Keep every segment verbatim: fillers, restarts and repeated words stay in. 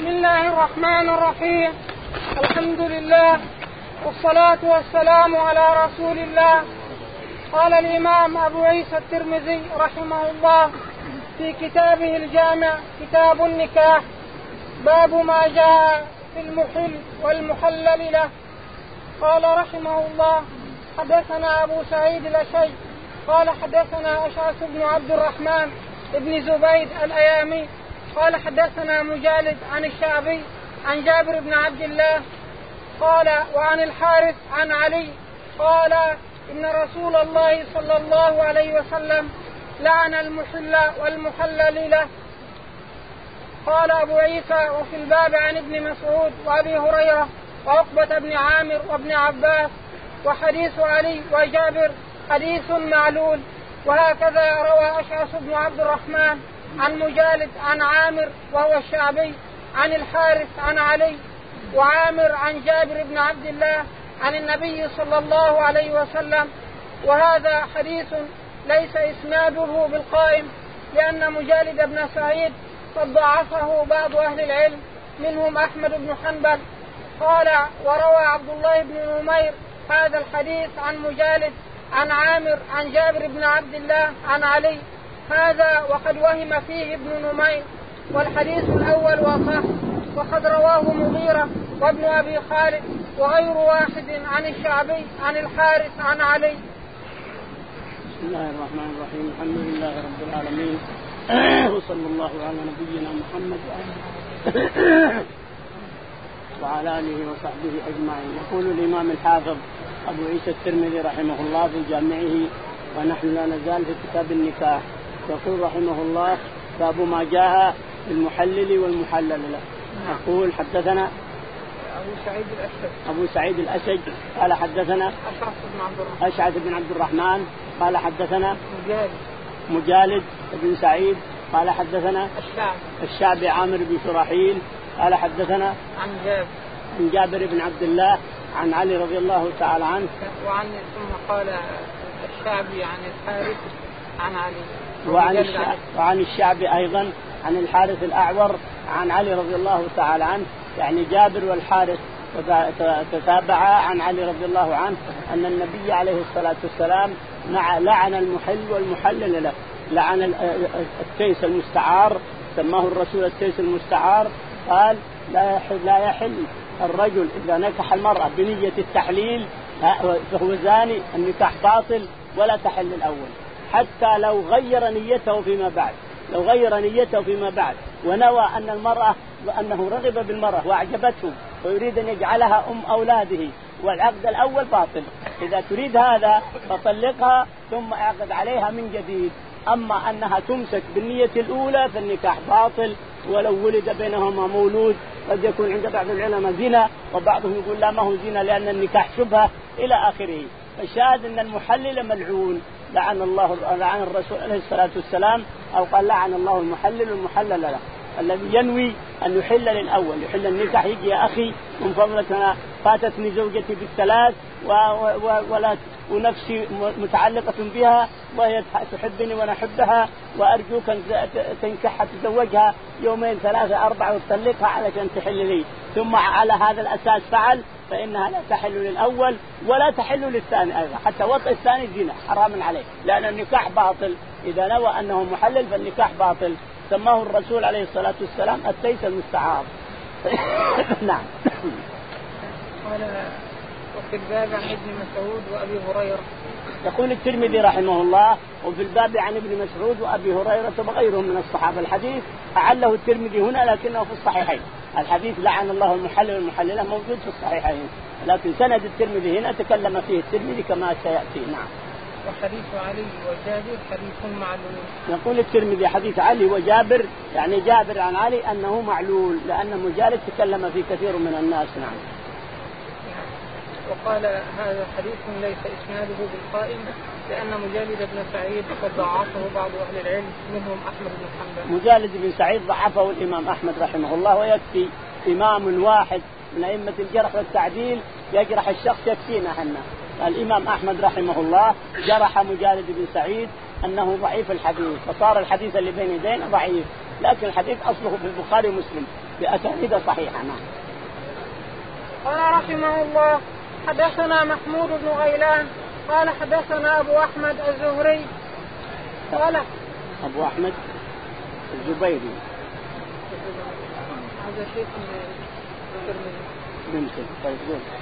بسم الله الرحمن الرحيم. الحمد لله والصلاة والسلام على رسول الله. قال الإمام أبو عيسى الترمذي رحمه الله في كتابه الجامع كتاب النكاح باب ما جاء في المحل والمحلل له. قال رحمه الله حدثنا أبو سعيد الأشج قال حدثنا أشعث بن عبد الرحمن بن زبيد الأيامي قال حدثنا مجالد عن الشعبي عن جابر بن عبد الله قال وعن الحارث عن علي قال إن رسول الله صلى الله عليه وسلم لعن المحل والمحلل له. قال أبو عيسى وفي الباب عن ابن مسعود وأبي هريرة وعقبة بن عامر وابن عباس وحديث علي وجابر حديث معلول. وهكذا روى أشعث بن عبد الرحمن عن مجالد عن عامر وهو الشعبي عن الحارث عن علي وعامر عن جابر بن عبد الله عن النبي صلى الله عليه وسلم. وهذا حديث ليس إسناده بالقائم لأن مجالد بن سعيد قد ضعفه بعض أهل العلم منهم أحمد بن حنبل. قال وروى عبد الله بن نمير هذا الحديث عن مجالد عن عامر عن جابر بن عبد الله عن علي هذا وقد وهم فيه ابن نمير والحديث الأول وصح. وقد رواه مغيرة وابن أبي خالد وغير واحد عن الشعبي عن الحارث عن علي. بسم الله الرحمن الرحيم. الحمد لله رب العالمين وصلى الله على نبينا محمد وعلى آله وصحبه أجمعين. يقول الإمام الحافظ أبو عيسى الترمذي رحمه الله في جامعه ونحن لا نزال في كتاب النكاح يقول رحمه الله باب ما جاء في المحلل والمحلل له. يقول حدثنا أبو سعيد الأشج أبو سعيد الأشج قال حدثنا أشعث بن عبد الرحمن قال حدثنا مجالد مجالد بن سعيد قال حدثنا الشعبي الشعبي عامر بن شراحيل قال حدثنا عن جابر عن جابر بن عبد الله عن علي رضي الله تعالى عنه. وعن ثم قال الشعبي عن الحارث عن علي وعن الشعبي, وعن الشعبي أيضا عن الحارث الأعور عن علي رضي الله تعالى عنه. يعني جابر والحارث تتابعا عن علي رضي الله عنه أن النبي عليه الصلاة والسلام لعن المحل والمحلل له. لعن التيس المستعار سماه الرسول التيس المستعار. قال لا يحل, لا يحل الرجل إذا نكح المرأة بنية التحليل فهو زاني. النكاح باطل ولا تحل الأول حتى لو غير نيته فيما بعد. لو غير نيته فيما بعد ونوى أن المرأة وأنه رغب بالمرأة وأعجبته ويريد أن يجعلها أم أولاده والعقد الأول باطل. إذا تريد هذا فطلقها ثم اعقد عليها من جديد. أما أنها تمسك بالنية الأولى فالنكاح باطل ولو ولد بينهما مولود. قد يكون عند بعض العلماء زنا وبعضهم يقول لا ما هو زنا لأن النكاح شبهة إلى آخره. فالشاهد أن المحلل ملعون. لعن الله لعن الرسول عليه الصلاة والسلام أو قال لعن الله المحلل والمحلل له. الذي ينوي أن يحل للأول يحل النكاح يجي يا أخي من فضلك أنا فاتتني زوجتي بالثلاث ولا ونفسي متعلقة بها وهي تحبني وأنا أحبها وأرجوك أن تنكحها تزوجها يومين ثلاثة أربعة وتطلقها علشان تحل لي. ثم على هذا الأساس فعل فإنها لا تحل للأول ولا تحل للثاني أيضا. حتى وطئ الثاني زنا حرام عليه لأن النكاح باطل. إذا نوى أنه محلل فالنكاح باطل. سماه الرسول عليه الصلاة والسلام التيس المستعار. نعم. قال وفي الباب عن ابن مسعود وأبي هريرة. يقول الترمذي رحمه الله وفي الباب عن ابن مسعود وأبي هريرة وغيرهم من الصحابة. الحديث أعله الترمذي هنا لكنه في الصحيحين. الحديث لعن الله المحلل والمحللة موجود في الصحيحين لكن سند الترمذي هنا تكلم فيه الترمذي كما سيأتي. نعم. وحديث علي وجابر حديث معلول. يقول الترمذي حديث علي وجابر يعني جابر عن علي أنه معلول لأن مجالد تكلم فيه كثير من الناس. نعم. وقال هذا حديث ليس إسناده بالقائم لأن مجالد بن سعيد قد ضعفه بعض أهل العلم منهم أحمد بن حنبل. مجالد بن سعيد ضعفه الإمام أحمد رحمه الله ويكفي إمام واحد من أئمة الجرح والتعديل يجرح الشخص يكفينا حنا. الإمام أحمد رحمه الله جرح مجالد بن سعيد أنه ضعيف الحديث فصار الحديث اللي بين يدينا ضعيف لكن الحديث أصله في البخاري ومسلم بأسانيد صحيحة. نعم. قال رحمه الله حدثنا محمود بن غيلان قال حدثنا أبو أحمد الزهري قال أبو أحمد الزبيري هذا شيء ممكن. طيب.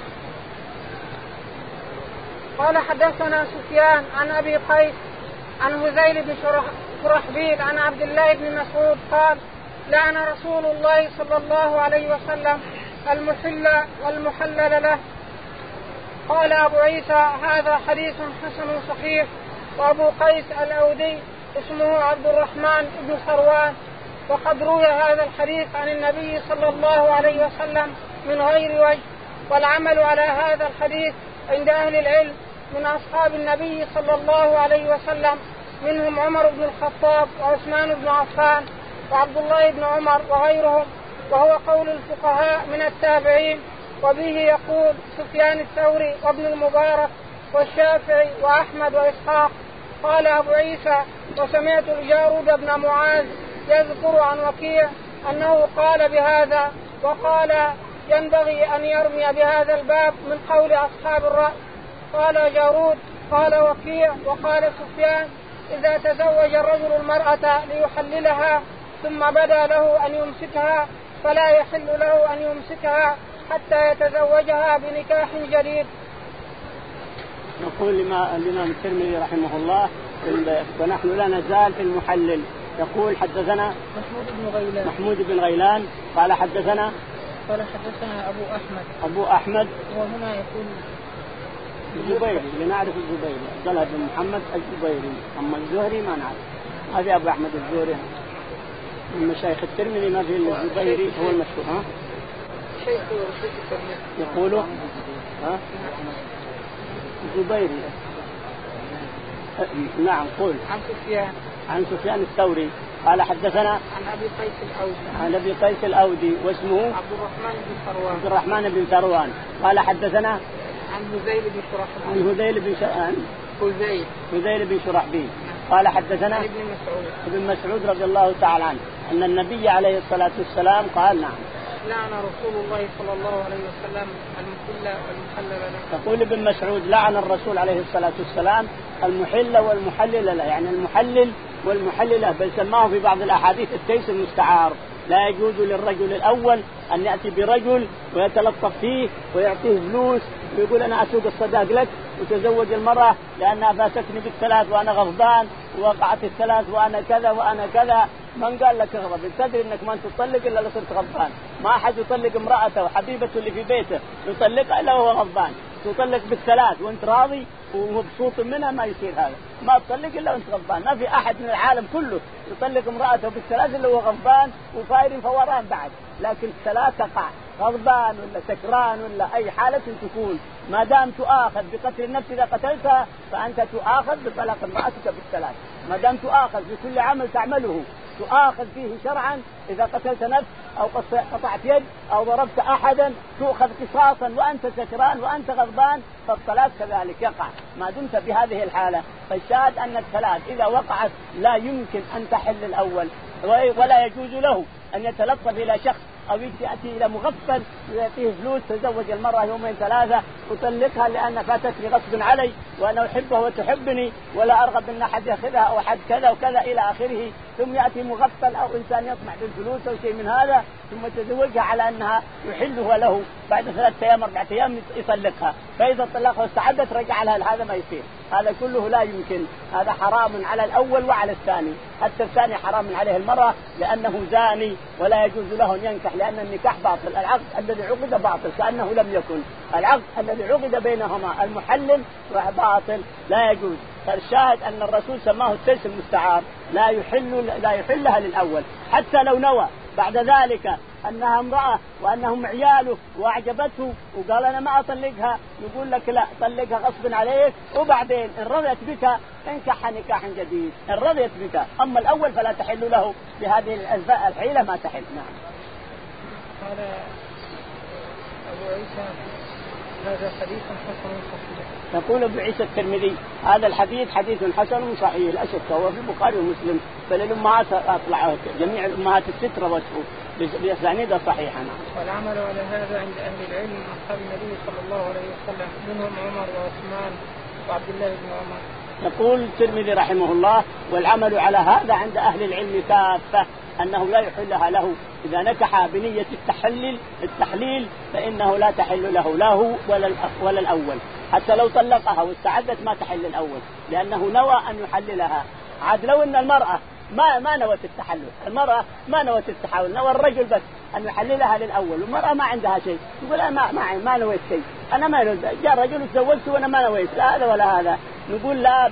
قال حدثنا سفيان عن أبي قيس عن هذيل بن شرحبيل عن عبد الله بن مسعود قال لعن رسول الله صلى الله عليه وسلم المحل والمحلل له. قال أبو عيسى هذا حديث حسن صحيح. وأبو قيس الأودي اسمه عبد الرحمن بن ثروان وقد روي هذا الحديث عن النبي صلى الله عليه وسلم من غير وجه. والعمل على هذا الحديث عند أهل العلم من أصحاب النبي صلى الله عليه وسلم منهم عمر بن الخطاب وعثمان بن عفان وعبد الله بن عمر وغيرهم، وهو قول الفقهاء من التابعين. وبه يقول سفيان الثوري وابن المبارك والشافعي وأحمد وإسحاق. قال أبو عيسى وسمعت الجارود بن معاذ يذكر عن وكيع أنه قال بهذا وقال ينبغي أن يرمي بهذا الباب من قول أصحاب الرأي. قال جارود قال وكيع وقال سفيان إذا تزوج الرجل المرأة ليحللها ثم بدا له أن يمسكها فلا يحل له أن يمسكها حتى يتزوجها بنكاح جديد. يقول الإمام الترمذي رحمه الله ونحن لا نزال في المحلل. يقول حدثنا محمود بن غيلان محمود بن غيلان قال حدثنا قال حدثنا أبو أحمد أبو أحمد وهنا يقول الزبيري لنعرف الزبيري عبد الله بن محمد الزبيري، أما الزهري ما نعرف. هذا أبو أحمد الزهري من مشايخ الترمذي ما في الزبيري هو المشهور. ها شيخ شيخ الترمذي يقولوا ها الزبيري. نعم قول. عن سفيان عن سفيان الثوري قال حدثنا عن أبي قيس الأودي عن أبي قيس الأودي واسمه عبد الرحمن بن ثروان عبد الرحمن بن ثروان قال حدثنا عن هذيل بن شرحبيل عن هذيل بن شرحبيل هذيل هذيل بن شرحبيل قال حدثنا ابن مسعود ابن مسعود رضي الله تعالى عنه أن النبي عليه الصلاة والسلام قال نعم لعن رسول الله صلى الله عليه وسلم المحل والمحلل له. يقول ابن مسعود لعن الرسول عليه الصلاة والسلام المحل والمحلل له، يعني المحلل والمحللة، بل سماه في بعض الأحاديث التيس المستعار. لا يجوز للرجل الأول أن يأتي برجل ويتلطف فيه ويعطيه فلوس ويقول أنا أسوق الصداق لك وتزوج المرأة لأنها فاتتني بالثلاث وأنا غضبان ووقعت الثلاث وأنا كذا وأنا كذا. من قال لك اغضب؟ تدري انك ما تطلق الا لو صرت غضبان. ما احد يطلق امراته وحبيبته اللي في بيته يطلقها الا وهو غضبان. تطلق بالثلاث وانت راضي ومبسوط منها ما يصير هذا. ما تطلق الا وانت غضبان. ما في احد من العالم كله يطلق امراته بالثلاث الا وهو غضبان وفاير فوران بعد. لكن الثلاث تقع غضبان ولا سكران ولا اي حاله تكون، ما دام تؤاخذ بقتل النفس اذا قتلتها فانت تؤاخذ بطلاق امراتك بالثلاث. ما دام تؤاخذ بكل عمل تعمله تؤاخذ فيه شرعا. إذا قتلت نفس أو قطعت يد أو ضربت أحدا تؤخذ قصاصا وأنت سكران وأنت غضبان، فالطلاق كذلك يقع ما دمت بهذه الحالة. فالشاهد أن الثلاث إذا وقعت لا يمكن أن تحل الأول، ولا يجوز له أن يتلطف إلى شخص أو يأتي إلى مغفل ويأتيه فلوس تزوج المرأة يومين ثلاثة وطلقها لأن فاتتني غصب علي وأنا أحبه وتحبني ولا أرغب أن أحد يأخذها أو أحد كذا وكذا إلى آخره. ثم يأتي مغفل أو إنسان يطمع بالفلوس أو شيء من هذا ثم تزوجها على أنها يحلها له بعد ثلاثة أيام أربعة أيام يطلقها، فإذا طلقها واستعدت رجع لها. هذا ما يصير، هذا كله لا يمكن. هذا حرام على الأول وعلى الثاني. حتى الثاني حرام عليه المرأة لأنه زاني ولا يجوز له أن ينكح لأن النكاح باطل. العقد الذي عقد باطل كأنه لم يكن. العقد الذي عقد بينهما المحلل باطل لا يجوز. فالشاهد أن الرسول سماه التيس المستعار لا يحل لا يحلها للأول حتى لو نوى بعد ذلك أنها امرأة وأنهم عياله وأعجبته وقال أنا ما أطلقها، يقول لك لا طلقها غصب عليك وبعدين إن رضيت بك انكحها نكاح جديد إن رضيت بك. أما الأول فلا تحل له بهذه الحيلة ما تحل. نعم. قال أبو عيسى هذا حديث حسن صحيح. يقول ابو عيسى الترمذي هذا الحديث حديث حسن صحيح لا شك هو في البخاري ومسلم، فللأمهات أطلع جميع الأمهات الست روته بأسانيد صحيحة. والعمل على هذا عند أهل العلم من أصحاب النبي صلى الله عليه وسلم منهم عمر وعثمان وعبد الله بن عمر. يقول الترمذي رحمه الله والعمل على هذا عند أهل العلم كافة أنه لا يحلها له إذا نكح بنية التحليل التحليل فإنه لا تحل له له ولا ولا الأول، حتى لو طلقها واستعدت ما تحل الأول لأنه نوى أن يحللها. عاد لو أن المرأة ما ما نوت التحلل، المرأة ما نوت التحلل، نوى الرجل بس أن يحللها للأول، والمرأة ما عندها شيء يقول أنا ما ما, ما نويت شيء، أنا ما نويت، جاء رجل وتزوجت وأنا ما نويت لا هذا ولا هذا. نقول لا،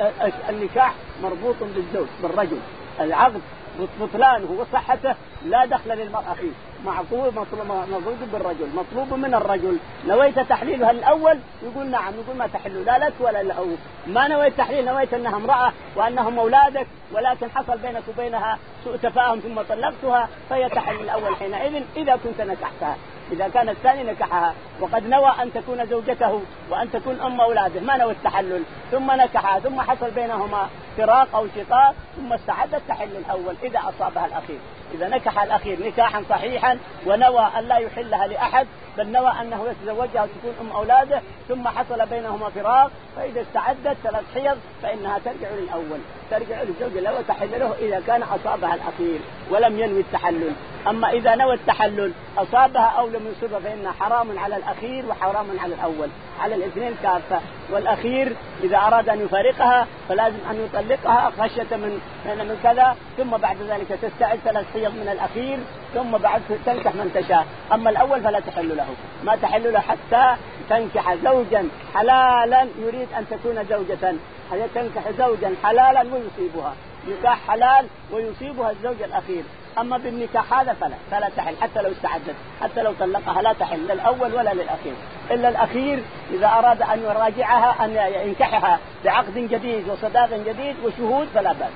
النكاح مربوط بالزوج بالرجل، العقد بطلانه وصحته لا دخل للمرأة فيه، معقول مطلوب بالرجل، مطلوب من الرجل. نويت تحليلها الأول يقول نعم، يقول ما تحل لا لك ولا له. ما نويت تحليل، نويت أنها امرأة وأنهم أولادك ولكن حصل بينك وبينها سوء تفاهم ثم طلقتها فهي تحل الأول حينئذ إذا كنت نكحتها. إذا كان الثاني نكحها وقد نوى أن تكون زوجته وأن تكون أم أولاده ما نوى التحلل ثم نكحها ثم حصل بينهما فراق أو شقاق ثم استعدت تحل الأول إذا أصابها الأخير. إذا نكح الأخير نكاحا صحيحا ونوى أن لا يحلها لأحد بل نوى أنه يتزوجها وتكون أم أولاده ثم حصل بينهما فراق، فإذا استعدت ثلاث حيض فإنها ترجع للأول، ترجع للزوج الأول تحل له إذا كان أصابها الأخير ولم ينوي التحلل. أما إذا نوى التحلل أصابها أو لم يصبها فإنها حرام على الأخير وحرام على الأول، على الاثنين كافة. والأخير إذا أراد أن يفارقها فلازم أن يطلقها خشية من من كذا، ثم بعد ذلك تستعد ثلاث حيض من الأخير ثم بعد تنكح من تشاء. أما الأول فلا تحل له، ما تحل له حتى تنكح زوجا حلالا يريد أن تكون زوجة، هي تنكح زوجا حلالا ويصيبها، نكاح حلال ويصيبها الزوج الأخير. أما بالنكاح هذا فلا فلا تحل حتى لو استعدت، حتى لو طلقها لا تحل للأول ولا للأخير، إلا الأخير إذا أراد أن يراجعها أن ينكحها بعقد جديد وصداق جديد وشهود فلا بأس.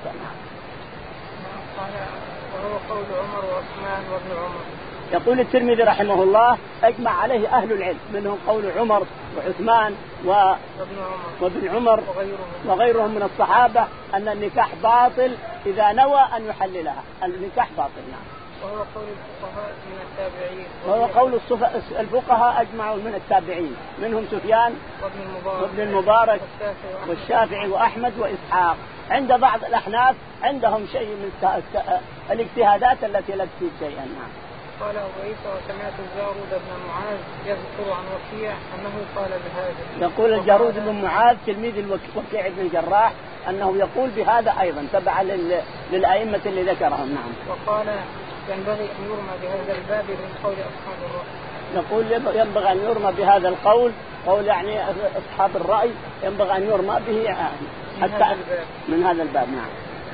وهو قول عمر وعثمان وابن عمر. يقول الترمذي رحمه الله أجمع عليه أهل العلم منهم قول عمر وعثمان وابن عمر وغيرهم من الصحابة أن النكاح باطل إذا نوى أن يحللها، النكاح باطل. نعم. وهو قول الفقهاء من التابعين. وهو قول الفقهاء أجمعوا من التابعين منهم سفيان وابن المبارك والشافعي وأحمد وإسحاق. عند بعض الأحناف عندهم شيء من الاجتهادات التي لا تفيد شيئا. نعم. قال أبو عيسى وسمعت الجارود بن معاذ يذكر عن وكيع أنه قال بهذا. يقول الجارود بن معاذ تلميذ وكيع بن الجراح أنه يقول بهذا أيضا تبع للأئمة اللي ذكرهم. نعم. وقال ينبغي أن يرمى بهذا الباب من قول أصحاب الرأي. يقول ينبغي أن يرمى بهذا القول، قول يعني أصحاب الرأي ينبغي أن يرمى به حتى من هذا الباب. نعم.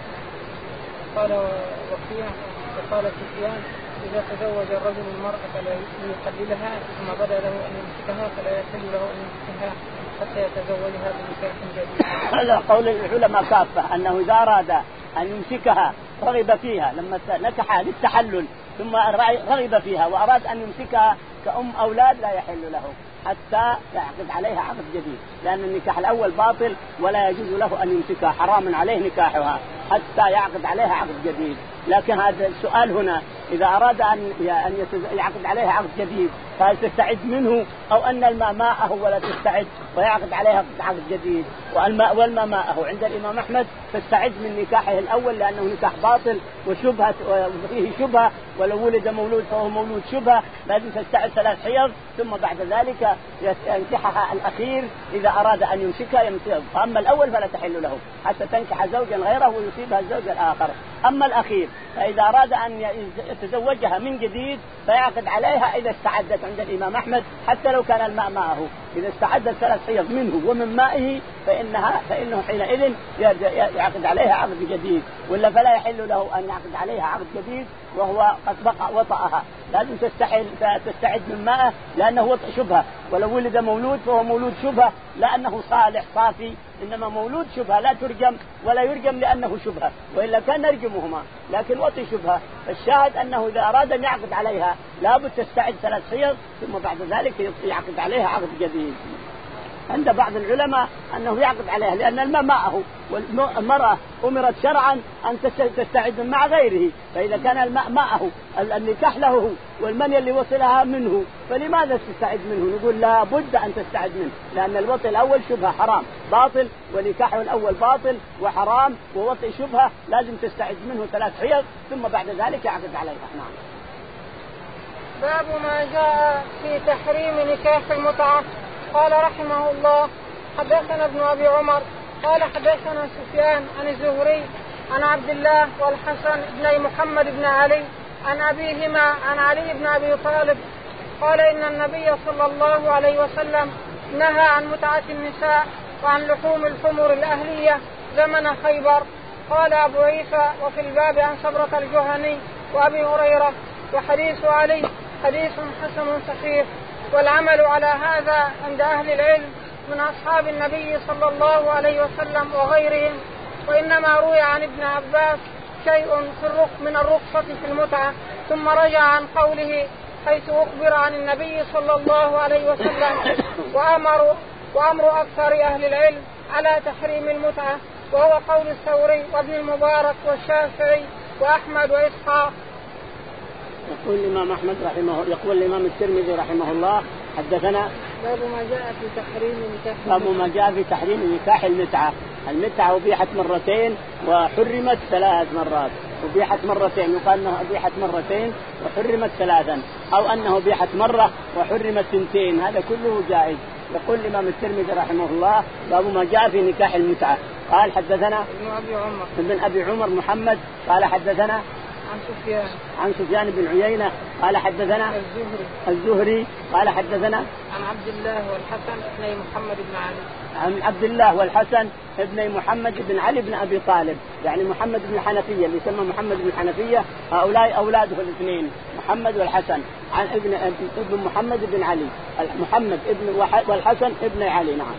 قال وكيع وقال سفيان إذا تزوج الرجل المرأة لا يحللها ثم بدا له أن يمسكها فلا يحل له أن يمسكها حتى يتزوجها بنكاح جديد. هذا قول العلماء كافة أنه إذا أراد أن يمسكها رغب فيها لما نكحها للتحلل ثم رغب فيها وأراد أن يمسكها كأم أولاد لا يحل له حتى يعقد عليها عقد جديد، لأن النكاح الأول باطل ولا يجوز له أن يمسكها، حرام عليه نكاحها حتى يعقد عليها عقد جديد. لكن هذا السؤال هنا إذا أراد أن يعقد عليها عقد جديد فهل تستعد منه أو أن الماء ماءه ولا تستعد ويعقد عليها عقد جديد؟ والماء والماء ماءه عند الإمام أحمد تستعد من نكاحه الأول لأنه نكاح باطل وشبهة وفيه شبهة، ولو ولد مولود فهو مولود شبهة، لازم تستعد ثلاث حيض ثم بعد ذلك ينكحها الأخير إذا أراد أن يمسكها يمسكها. أما الأول فلا تحل له حتى تنكح زوجا غيره ويصيبها الزوج الآخر. أما الأخير فإذا أراد أن يتزوجها من جديد فيعقد عليها إذا استعدت عند الإمام أحمد حتى لو كان الماء معه، إذا استعدت ثلاث حيض منه ومن مائه فإنها فإنه حينئذ يعقد عليها عقد جديد، ولا فلا يحل له أن يعقد عليها عقد جديد وهو قد بقى وطأها، لازم تستحل تستعد من مائه لأنه وطأ شبهة، ولو ولد مولود فهو مولود شبهة لأنه صالح صافي، إنما مولود شبهة لا ترجم ولا يرجم لأنه شبهة، وإلا كان نرجمهما لكن وطي شبهة. الشاهد أنه إذا أراد أن يعقد عليها لابد تستعد ثلاث حيض ثم بعد ذلك يعقد عليها عقد جديد. عند بعض العلماء أنه يعقد عليها لأن الماء معه، والمرأة أمرت شرعا أن تستعد مع غيره، فإذا كان الماء معه النكاح له هو والمني اللي وصلها منه فلماذا تستعد منه؟ نقول لا بد أن تستعد منه، لأن الوطئ الأول شبهة حرام باطل، ونكاحه الأول باطل وحرام، ووطئ شبهة لازم تستعد منه ثلاث حيض ثم بعد ذلك يعقد عليها. نعم. باب ما جاء في تحريم نكاح المتعة. قال رحمه الله: حدثنا ابن أبي عمر قال حدثنا سفيان عن الزهري عن عبد الله والحسن بن محمد بن علي عن أبيهما عن علي بن أبي طالب قال إن النبي صلى الله عليه وسلم نهى عن متعة النساء وعن لحوم الحمر الأهلية زمن خيبر. قال أبو عيسى: وفي الباب عن صبرة الجهني وأبي هريرة. وحديث علي حديث حسن صحيح، والعمل على هذا عند أهل العلم من أصحاب النبي صلى الله عليه وسلم وغيرهم. وإنما روي عن ابن عباس شيء في الرق من الرخصة في المتعة، ثم رجع عن قوله حيث أخبر عن النبي صلى الله عليه وسلم وأمر, وأمر أكثر أهل العلم على تحريم المتعة، وهو قول الثوري وابن المبارك والشافعي وأحمد وإسحاق. يقول الإمام أحمد رحمه يقول الإمام الترمذي رحمه الله: حدثنا باب ما جاء في تحريم نكاح باب ما جاء في تحريم نكاح المتعة. المتعة أبيحت مرتين وحرمت ثلاث مرات. أبيحت مرتين يقال أنها أبيحت مرتين وحرمت ثلاثا، أو أنه أبيحت مرة وحرمت ثنتين، هذا كله جائز. يقول الإمام الترمذي رحمه الله: باب ما جاء في نكاح المتعة. قال حدثنا ابن أبي عمر ابن أبي عمر محمد قال حدثنا عن سفيان عن سفيان بن عيينة قال حدثنا الزهري الزهري قال حدثنا عن عبد الله والحسن بن محمد بن علي عن عبد الله والحسن ابن محمد بن علي بن أبي طالب، يعني محمد بن الحنفية اللي يسمى محمد بن الحنفية، هؤلاء أولاده الاثنين محمد والحسن، عن ابن ابن محمد بن علي، محمد ابن والحسن ابن علي. نعم.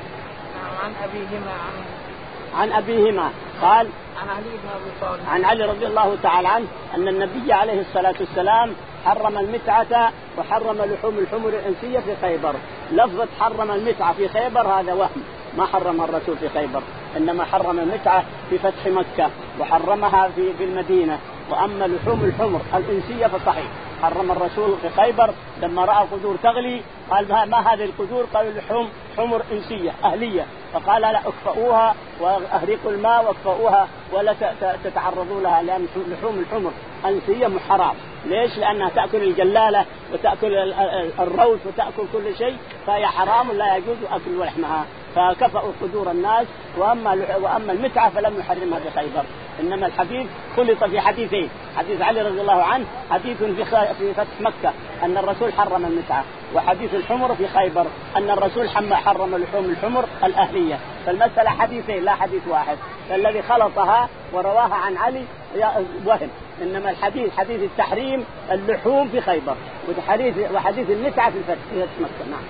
عن أبيهما عن عن أبيهما قال عن علي بن أبي طالب عن علي رضي الله تعالى عنه أن النبي عليه الصلاة والسلام حرم المتعة وحرم لحوم الحمر الإنسية في خيبر. لفظة حرم المتعة في خيبر هذا وهم، ما حرمها الرسول في خيبر، إنما حرم المتعة في فتح مكة وحرمها في في المدينة. وأما لحوم الحمر الإنسية فصحيح حرم الرسول في خيبر لما رأى القدور تغلي قال ما هذه القدور؟ قالوا لحوم حمر إنسية أهلية، فقال لا اكفؤوها واهرقوا الماء واكفؤوها ولا تتعرضوا لها، لأن لحوم الحمر الإنسية محرم. ليش؟ لأنها تأكل الجلالة وتأكل الروث وتأكل كل شيء، فهي حرام لا يجوز أكل لحمها، فكفأوا قدور الناس. وأما وأما المتعة فلم يحرمها في خيبر. إنما الحديث خلط في حديثين: حديث علي رضي الله عنه حديث في في فتح مكة أن الرسول حرم المتعة، وحديث الحمر في خيبر أن الرسول حرم لحوم الحمر الأهلية. فالمسألة حديثين لا حديث واحد، فالذي خلطها ورواها عن علي وهم. إنما الحديث حديث التحريم اللحوم في خيبر، وحديث وحديث المتعة في فتح مكة. نعم.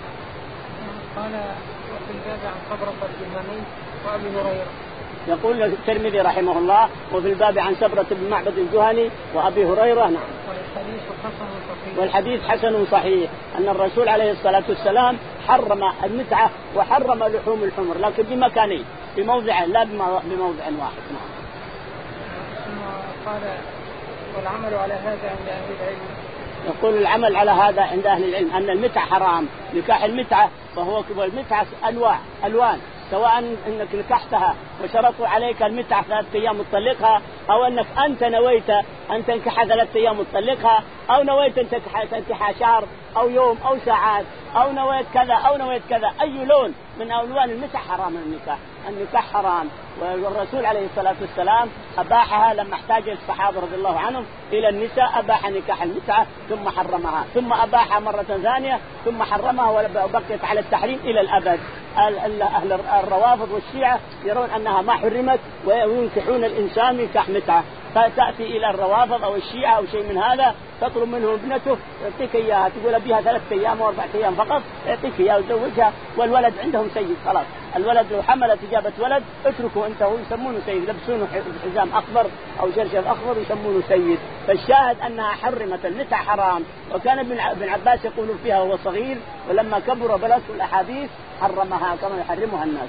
قال وفي الباب عن صبرة الجهني وأبي هريرة. يقول الترمذي رحمه الله: وفي الباب عن صبرة بن معبد الجهني وأبي هريرة. نعم. والحديث حسن صحيح والحديث حسن صحيح أن الرسول عليه الصلاة والسلام حرم المتعة وحرم لحوم الحمر، لكن بمكانين، بموضع لا بموضع واحد. نعم. قال والعمل على هذا عند أهل العلم. يقول العمل على هذا عند أهل العلم أن المتعة حرام. نكاح المتعة فهو المتعة أنواع ألوان، سواء أنك نكحتها وشرطوا عليك المتعة ثلاثة أيام تطلقها، أو أنك أنت نويت أن تنكح ثلاثة أيام تطلقها، أو نويت أن تنكح شهر أو يوم أو ساعات، أو نويت كذا أو نويت كذا. أي لون من ألوان المتعة حرام. النكاح النكاح حرام، والرسول عليه الصلاة والسلام أباحها لما احتاج الصحابة رضي الله عنهم إلى النساء، أباح نكاح المتعة ثم حرمها، ثم أباحها مرة ثانية ثم حرمها، وبقيت على التحريم إلى الأبد. أهل الروافض والشيعة يرون أنها ما حرمت وينكحون الإنسان نكاح متعة، تأتي إلى الروافض أو الشيعة أو شيء من هذا تطلب منه ابنته يعطيك إياها، تقول بيها ثلاثة أيام وأربعة أيام فقط يعطيك إياها وتزوجها، والولد عندهم سيد خلاص. الولد لو حملت إجابة ولد اتركوا أنت، هو يسمونه سيد، يلبسونه حزام أخضر أو شرشف أخضر يسمونه سيد. فالشاهد أنها حرمت، المتع حرام. وكان ابن عباس يقول فيها وهو صغير، ولما كبر بلغته الأحاديث حرمها كما يحرمها الناس.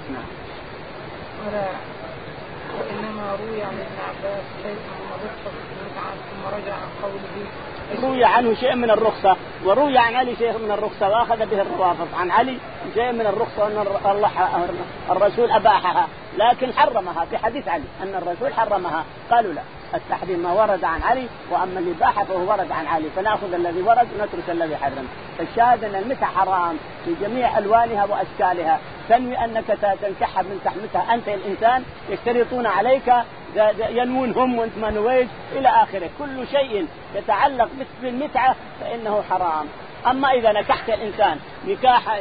وإنما روي عن ابن عباس شيء من الرخصة المتعة ثم رجع عن قوله. روي عنه شيء من الرخصة، وروي عن علي شيء من الرخصة وأخذ به الروافض. عن علي شيء من الرخصة أن الله الرسول أباحها لكن حرمها في حديث علي أن الرسول حرمها، قالوا لا، التحريم ما ورد عن علي، وأما الإباحة فهو ورد عن علي، فنأخذ الذي ورد ونترك الذي حرم. فالشاهد أن المتع حرام في جميع ألوانها وأشكالها. تنوي أنك تنكحها من تحمتها أنت الإنسان، يشترطون عليك ينوون هم وانت ما نويت إلى آخره. كل شيء يتعلق بالمتعة فإنه حرام. أما إذا نكحت الإنسان نكاح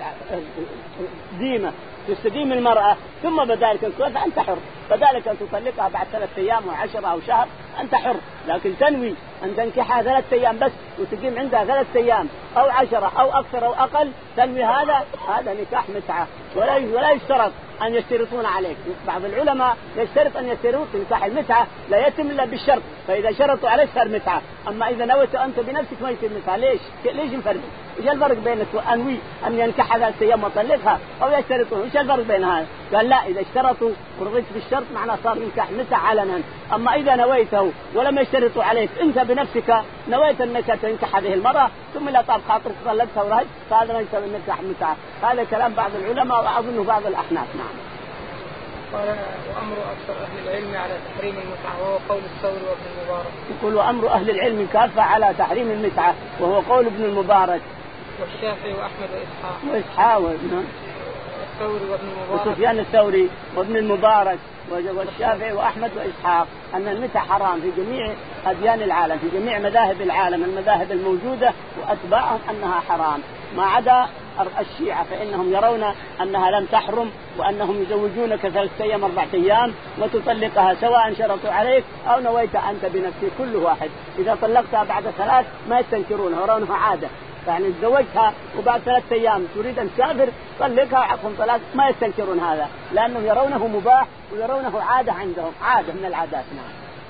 ديمة تستديم المرأة ثم بذلك فأنت حر، بذلك أن تطلقها بعد ثلاثة أيام وعشرة أو شهر أنت حر. لكن تنوي أن تنكحها ثلاثة أيام بس وتقيم عندها ثلاثة أيام أو عشرة أو أكثر أو أقل، تنوي هذا هذا نكاح متعة. ولا ولا يشترط أن يشترطون عليك. بعض العلماء يشترط أن يشترط نكاح المتعة لا يتم إلا بالشرط، فإذا شرطوا عليه صار متعة. أما إذا نويت أنت بنفسك ما يصير متعة. ليش؟ ليش الفرق؟ إيش الفرق بين أنوي أن ينكح ثلاثة أيام وطلقها أو يشترطون؟ إيش الفرق بين هذا؟ قال لا، إذا اشترطوا ورضيت بالشرط معناه صار نكاح متعة علنا. أما إذا نويته ولم يشترطوا عليك أنت بنفسك نويت أنك تنكح هذه المرأة ثم لا طاب خاطرك طلقتها ورهج، فهذا ما يسمى نكاح متعة. هذا كلام بعض العلماء وأظنه بعض الأحناف. نعم. قال وأمر أكثر أهل العلم على تحريم المتعة وهو قول الثوري وابن المبارك. يقول وأمر أهل العلم كافة على تحريم المتعة وهو قول ابن المبارك والشافعي وأحمد وإسحاق. وإسحاق الثوري وابن المبارك وسفيان الثوري وابن المبارك والشافعي وأحمد وإسحاق أن المتعة حرام في جميع أديان العالم، في جميع مذاهب العالم، المذاهب الموجودة وأتباعهم أنها حرام، ما عدا الشيعة فإنهم يرون أنها لم تحرم، وأنهم يزوجونك ثلاثة أيام أربعة أيام وتطلقها سواء شرطوا عليك أو نويت أنت بنفسك. كل واحد إذا طلقتها بعد ثلاث ما يستنكرونها، يرونها عادة. يعني تزوجها وبعد ثلاثة أيام تريد أن تسافر طلقها عقب طلاق، ما يستنكرون هذا لأنهم يرونه مباح ويرونه عادة عندهم، عادة من العادات. نعم.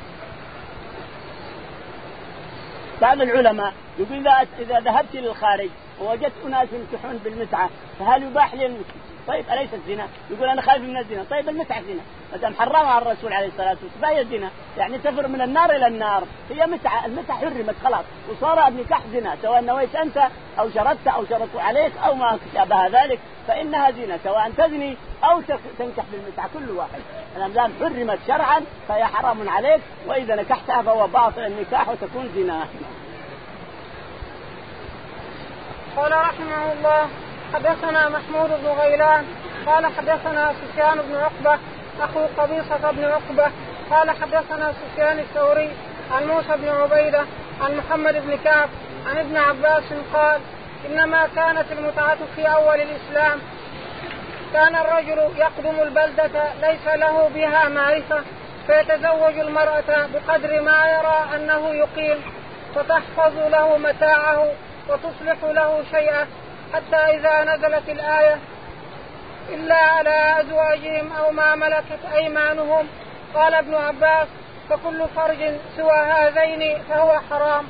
بعض العلماء يقول إذا ذهبت للخارج ووجدت أناس يمتحون بالمتعة فهل يباح لي المتعة؟ طيب أليس الزنا؟ يقول أنا خايف من الزنا. طيب المتعة زنا، مدام حرمها الرسول عليه الصلاة والسلام فهي الزنا، يعني تفر من النار إلى النار، هي متعة. المتعة حرمت خلاص وصار النكاح زنا، سواء نويت أنت أو شرطت أو شرطوا عليك أو ما شابه ذلك فإنها زنا، سواء تزني أو تنكح بالمتعة كل واحد. الأمدام حرمت شرعا فهي حرام عليك، وإذا نكحتها فهو باطل النكاح وتكون زنا. قال رحمه الله حدثنا محمود بن غيلان قال حدثنا سفيان بن عقبة أخو قبيصة بن عقبة قال حدثنا سفيان الثوري عن موسى بن عبيدة عن محمد بن كعب عن ابن عباس قال إنما كانت المتعة في أول الإسلام، كان الرجل يقدم البلدة ليس له بها معرفة فيتزوج المرأة بقدر ما يرى أنه يقيم، فتحفظ له متاعه وتصلح له شيئا حتى إذا نزلت الآية إلا على أزواجهم أو ما ملكت أيمانهم. قال ابن عباس فكل فرج سوى هذين فهو حرام.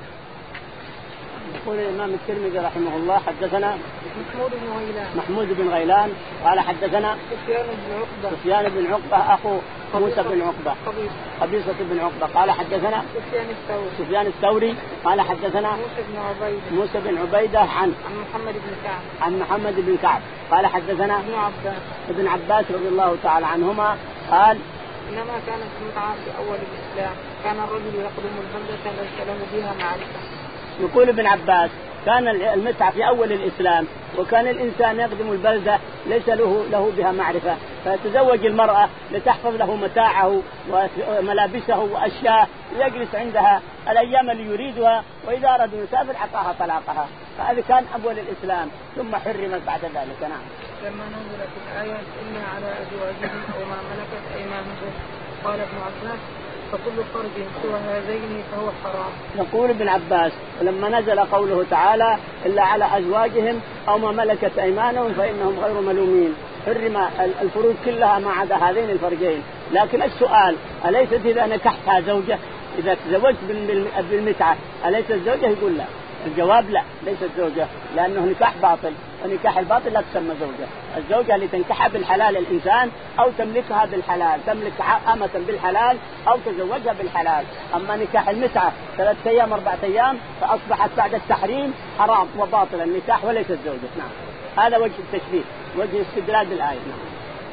يقول الإمام الترمذي رحمه الله حدثنا محمود بن غيلان محمود بن غيلان قال حدثنا سفيان بن عقبة سفيان بن عقبة أخو موسى بن عقبة قبيصة بن عقبة قال حدثنا سفيان الثوري سفيان الثوري قال حدثنا موسى بن عبيدة موسى بن عبيدة عن عن محمد بن كعب عن محمد بن كعب قال حدثنا ابن عباس ابن عباس رضي الله تعالى عنهما قال إنما كانت المتعة في أول الإسلام، كان الرجل يقدم البلدة ليس له بها معرفة. يقول ابن عباس كان المتعة في أول الإسلام، وكان الإنسان يقدم البلدة ليس له له بها معرفة، فتزوج المرأة لتحفظ له متاعه وملابسه وأشياء ويجلس عندها الأيام اللي يريدها، وإذا أراد يسافر أعطاها طلاقها. فهذا كان أول الإسلام ثم حرمت بعد ذلك. نعم. لما نزلت الآية إلا على أزواجهم أو ما ملكت أيمانهم قال ابن عباس فكل فرج سوى هذين فهو حرام. يقول ابن عباس لما نزل قوله تعالى إلا على أزواجهم أو ما ملكت أيمانهم فإنهم غير ملومين، حرم الفروج كلها ما عدا هذين الفرجين. لكن السؤال أليست إذا نكحتها زوجة، إذا تزوجت بالمتعة أليست زوجة؟ يقول لا، الجواب لا ليست زوجة، لأنه نكاح باطل، ونكاح الباطل لا تسمى زوجة. الزوجة اللي تنكحها بالحلال الإنسان أو تملكها بالحلال، تملك أمة بالحلال أو تزوجها بالحلال. أما نكاح المتعة ثلاثة أيام أربعة أيام فأصبحت بعد التحريم حرام وباطل النكاح وليست زوجة. نعم، هذا وجه التشبيه، وجه استدلال بالآية. نعم.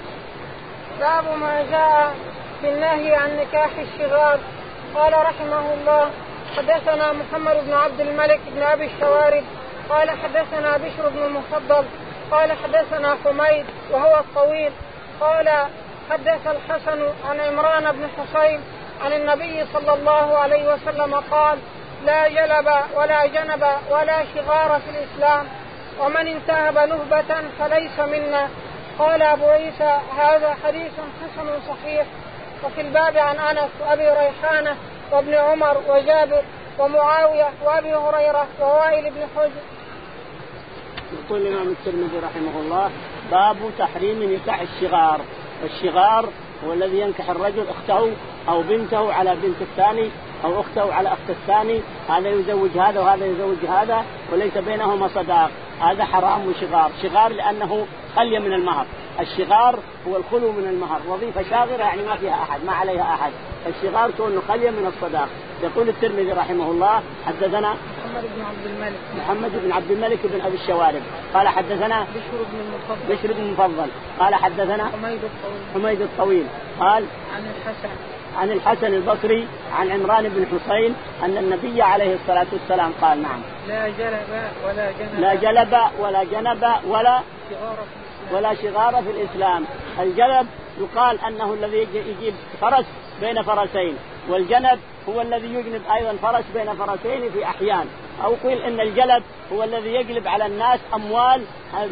باب ما جاء في النهي عن نكاح الشغار. قال رحمه الله حدثنا محمد بن عبد الملك بن أبي الشوارب قال حدثنا بشر بن المفضل قال حدثنا حميد وهو الطويل قال حدث الحسن عن عمران بن حصين عن النبي صلى الله عليه وسلم قال لا جلب ولا جنب ولا شغار في الإسلام، ومن انتهب نهبة فليس منا. قال أبو عيسى هذا حديث حسن صحيح. وفي الباب عن أنس وأبي ريحانة وابن عمر وجابر ومعاوية وأبي هريرة ووائل بن حجر. يقول الإمام الترمذي رحمه الله باب تحريم نكاح الشغار. والشغار هو الذي ينكح الرجل أخته أو بنته على بنت الثاني أو أخته على أخت الثاني، هذا يزوج هذا وهذا يزوج هذا وليس بينهما صداق، هذا حرام وشغار. شغار لأنه خلي من المهر، الشغار هو الخلو من المهر، وظيفة شاغرة يعني ما فيها أحد ما عليها أحد، الشغار كونه خلي من الصداق. يقول الترمذي رحمه الله حدثنا محمد بن عبد الملك محمد بن عبد الملك بن أبي الشوارب قال حدثنا بشر بن المفضل بشر بن المفضل قال حدثنا حميد الطويل حميد الطويل قال عن الحسن عن الحسن البصري عن عمران بن حصين أن النبي عليه الصلاة والسلام قال نعم لا جلب ولا جنب لا جلب ولا جنب ولا شغار ولا شغار في الإسلام. الجلب يقال أنه الذي يجيب فرس بين فرسين، والجنب هو الذي يجلب أيضا فرس بين فرسين في أحيان، أو قيل إن الجلب هو الذي يجلب على الناس أموال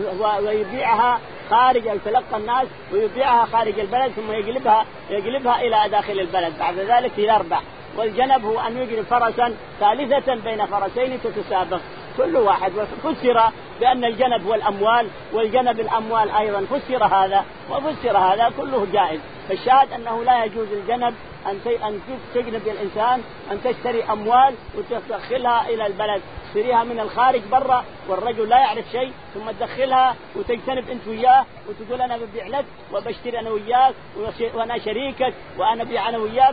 ويبيعها خارج، يتلقى الناس ويبيعها خارج البلد ثم يجلبها يجلبها إلى داخل البلد بعد ذلك يربح. والجنب هو أن يجلب فرسا ثالثة بين فرسين تتسابق كل واحد. وفسر بأن الجنب هو الأموال والجنب الأموال أيضا، فسر هذا وفسر هذا كله جائز. فالشاهد أنه لا يجوز الجنب أن تجنب الإنسان أن تشتري أموال وتدخلها إلى البلد، تشتريها من الخارج برا والرجل لا يعرف شيء ثم تدخلها وتجتنب أنت وياه وتقول أنا ببيع لك وبشتري أنا وياك وأنا شريكك وأنا بيع أنا وياك،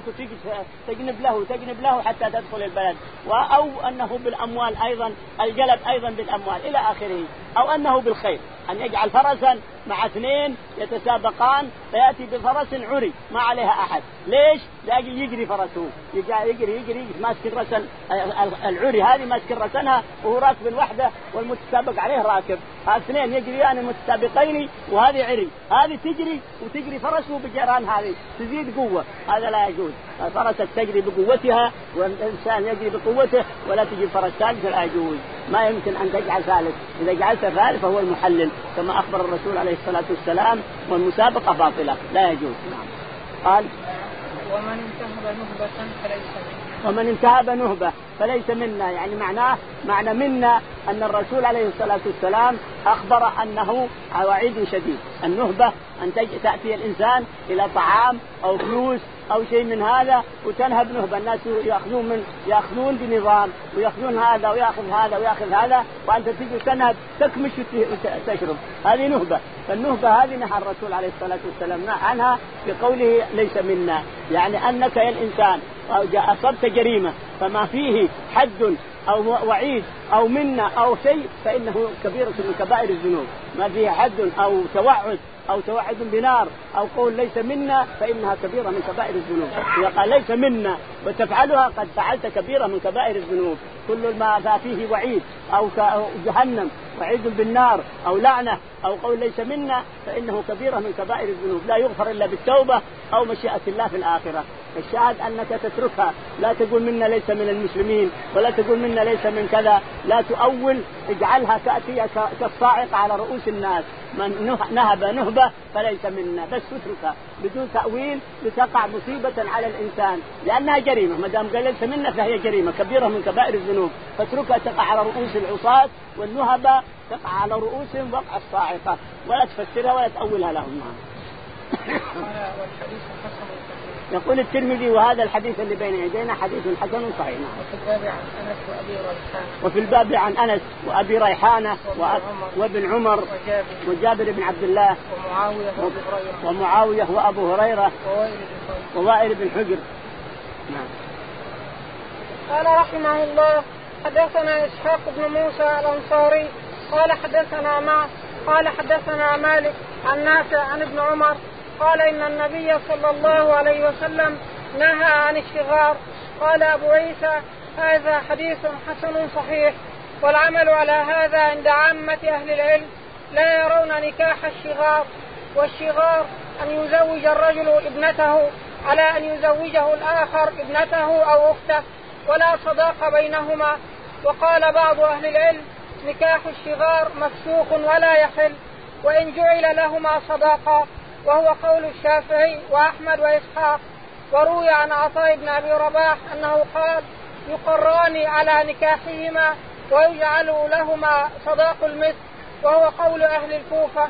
وتجنب له وتجنب له حتى تدخل البلد. أو أنه بالأموال أيضا، الجلب أيضا بالأموال إلى آخره. أو أنه بالخير، أن يجعل فرسا مع اثنين يتسابقان فيأتي بفرس عري ما عليها أحد. ليش؟ لأجل يجري فرسه، يجري يجري يجري ماسك الرسن العري هذه ماسك الرسنها وهو راكب الوحدة والمتسابق عليه راكب، اثنين يجريان يعني متسابقين وهذه عري، هذه تجري وتجري فرسه بجيران هذه تزيد قوة، هذا لا يجوز. فرسك تجري بقوتها والإنسان يجري بقوته ولا تجي فرس ثالث، لا يجوز. ما يمكن أن تجعل ثالث، إذا جعلت ثالث فهو المحلل كما أخبر الرسول عليه الصلاة والسلام، والمسابقة باطلة لا يجوز. نعم. قال ومن انتهب نهبة فليس منا. ومن انتهب نهبة فليس منا، يعني معناه معنى منا أن الرسول عليه الصلاة والسلام أخبر أنه وعيد شديد. النهبة أن تأتي الإنسان إلى طعام أو فلوس أو شيء من هذا وتنهب نهبة، الناس يأخذون من يأخذون بنظام ويأخذون هذا ويأخذ هذا ويأخذ هذا وأنت تيجي تنهب تكمش وتشرب، هذه نهبة. فالنهبة هذه نهى الرسول عليه الصلاة والسلام عنها بقوله ليس منا، يعني أنك يا الإنسان أصبت جريمة فما فيه حد أو وعيد أو منة أو شيء فإنه كبيرة من كبائر الذنوب، ما فيه حد أو توعد أو توعد بنار أو قول ليس منا فإنها كبيرة من كبائر الذنوب. إذا قال ليس منا وتفعلها قد فعلت كبيرة من كبائر الذنوب. كل ما فيه وعيد أو جهنم وعيد بالنار أو لعنة أو قول ليس منا فإنه كبيرة من كبائر الذنوب، لا يغفر إلا بالتوبة أو مشيئة الله في الآخرة. الشاهد أنك تتركها، لا تقول منا ليس من المسلمين ولا تقول منا ليس من كذا، لا تؤول، اجعلها تأتي كالصاعقة على رؤوس الناس، من نهب نهبة فليس منا، بس تتركها بدون تأويل لتقع مصيبة على الإنسان، لأنها جريمة، ما دام قال ليس منا فهي جريمة كبيرة من كبائر الذنوب، فتركها تقع على رؤوس العصاة، والنهبة تقع على رؤوسهم وقع الصاعقة، ولا تفسرها ولا تأولها لهم. يقول الترمذي وهذا الحديث اللي بين يدينا حديث حسن صحيح. وفي الباب عن أنس وأبي ريحانة وفي الباب عن أنس وأبي ريحانة وابن عمر وجابر, وجابر بن عبد الله ومعاوية ومعاوية وأبو هريرة ووائل بن حجر. نعم. قال رحمه الله حدثنا إسحاق بن موسى الأنصاري قال حدثنا معه قال حدثنا مالك عن نافع عن ابن عمر قال إن النبي صلى الله عليه وسلم نهى عن الشغار. قال أبو عيسى هذا حديث حسن صحيح، والعمل على هذا عند عامة أهل العلم، لا يرون نكاح الشغار، والشغار أن يزوج الرجل ابنته على أن يزوجه الآخر ابنته أو أخته، ولا صداق بينهما. وقال بعض أهل العلم نكاح الشغار مفسوق ولا يحل وإن جعل لهما صداقا، وهو قول الشافعي وأحمد وإسحاق. وروي عن عطاء بن أبي رباح أنه قال يقران على نكاحهما ويجعل لهما صداق المثل، وهو قول أهل الكوفة.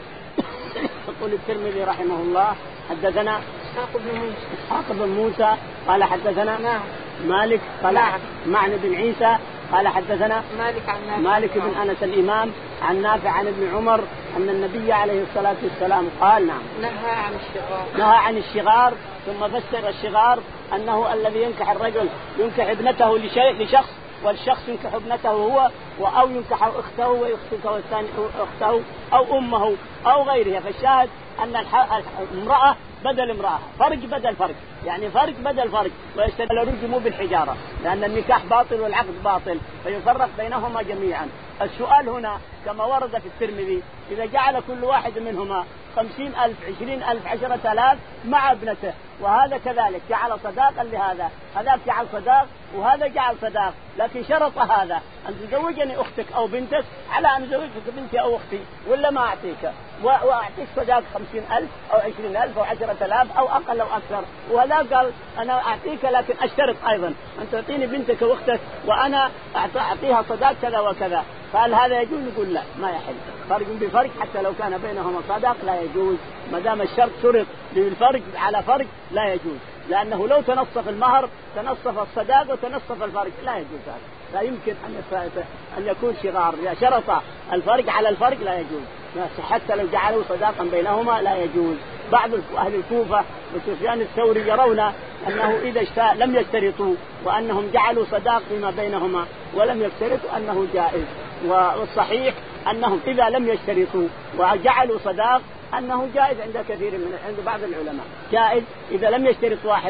يقول الترمذي رحمه الله حدثنا إسحاق بن موسى إسحاق بن موسى قال حدثنا نعم. مالك قال نعم. معنى بن عيسى قال حدثنا مالك عن نافع مالك بن أنس الإمام عن نافع عن ابن عمر أن النبي عليه الصلاة والسلام قال نعم نهى عن الشغار نهى عن الشغار ثم فسر الشغار أنه الذي ينكح الرجل ينكح ابنته لشخص والشخص ينكح ابنته هو أو ينكح أخته ويخطك والثاني أخته أو أمه أو غيرها. فالشاهد أن المرأة بدل امرأة، فرج بدل فرج، يعني فرج بدل فرج، ويستدل رجموا بالحجارة، لأن النكاح باطل والعقد باطل فيفرق بينهما جميعا. السؤال هنا كما ورد في الترمذي إذا جعل كل واحد منهما خمسين ألف عشرين ألف عشرة آلاف مع ابنته، وهذا كذلك جعل صداقا لهذا، هذا جعل صداق وهذا جعل صداق، لكن شرط هذا أن تزوجني أختك أو بنتك على أن أزوجك بنتي أو أختي ولا ما أعطيك، وأعطيك صداق خمسين ألف أو عشرين ألف أو عشرة آلاف أو أقل أو أكثر، وهذا قال أنا أعطيك لكن أشترط أيضا أن تعطيني بنتك وأختك وأنا أعطيها صداق كذا وكذا. قال هذا يجوز؟ يقول لا ما يحل، فرق بفرق حتى لو كان بينهما صداق لا يجوز، ما دام الشرط شرط للفرق على فرق لا يجوز، لأنه لو تنصف المهر تنصف الصداق وتنصف الفرق لا يجوز، هذا لا يمكن أن أن يكون شغار، إذا شرط الفرق على الفرق لا يجوز، حتى لو جعلوا صداقا بينهما لا يجوز. بعض أهل الكوفة وسفيان الثوري يرون أنه إذا لم يشترطوا وأنهم جعلوا صداق فيما بينهما ولم يشترطوا أنه جائز، والصحيح أنهم إذا لم يشترطوا وجعلوا صداق أنه جائز عند كثير من عند بعض العلماء، جائز إذا لم يشترط واحد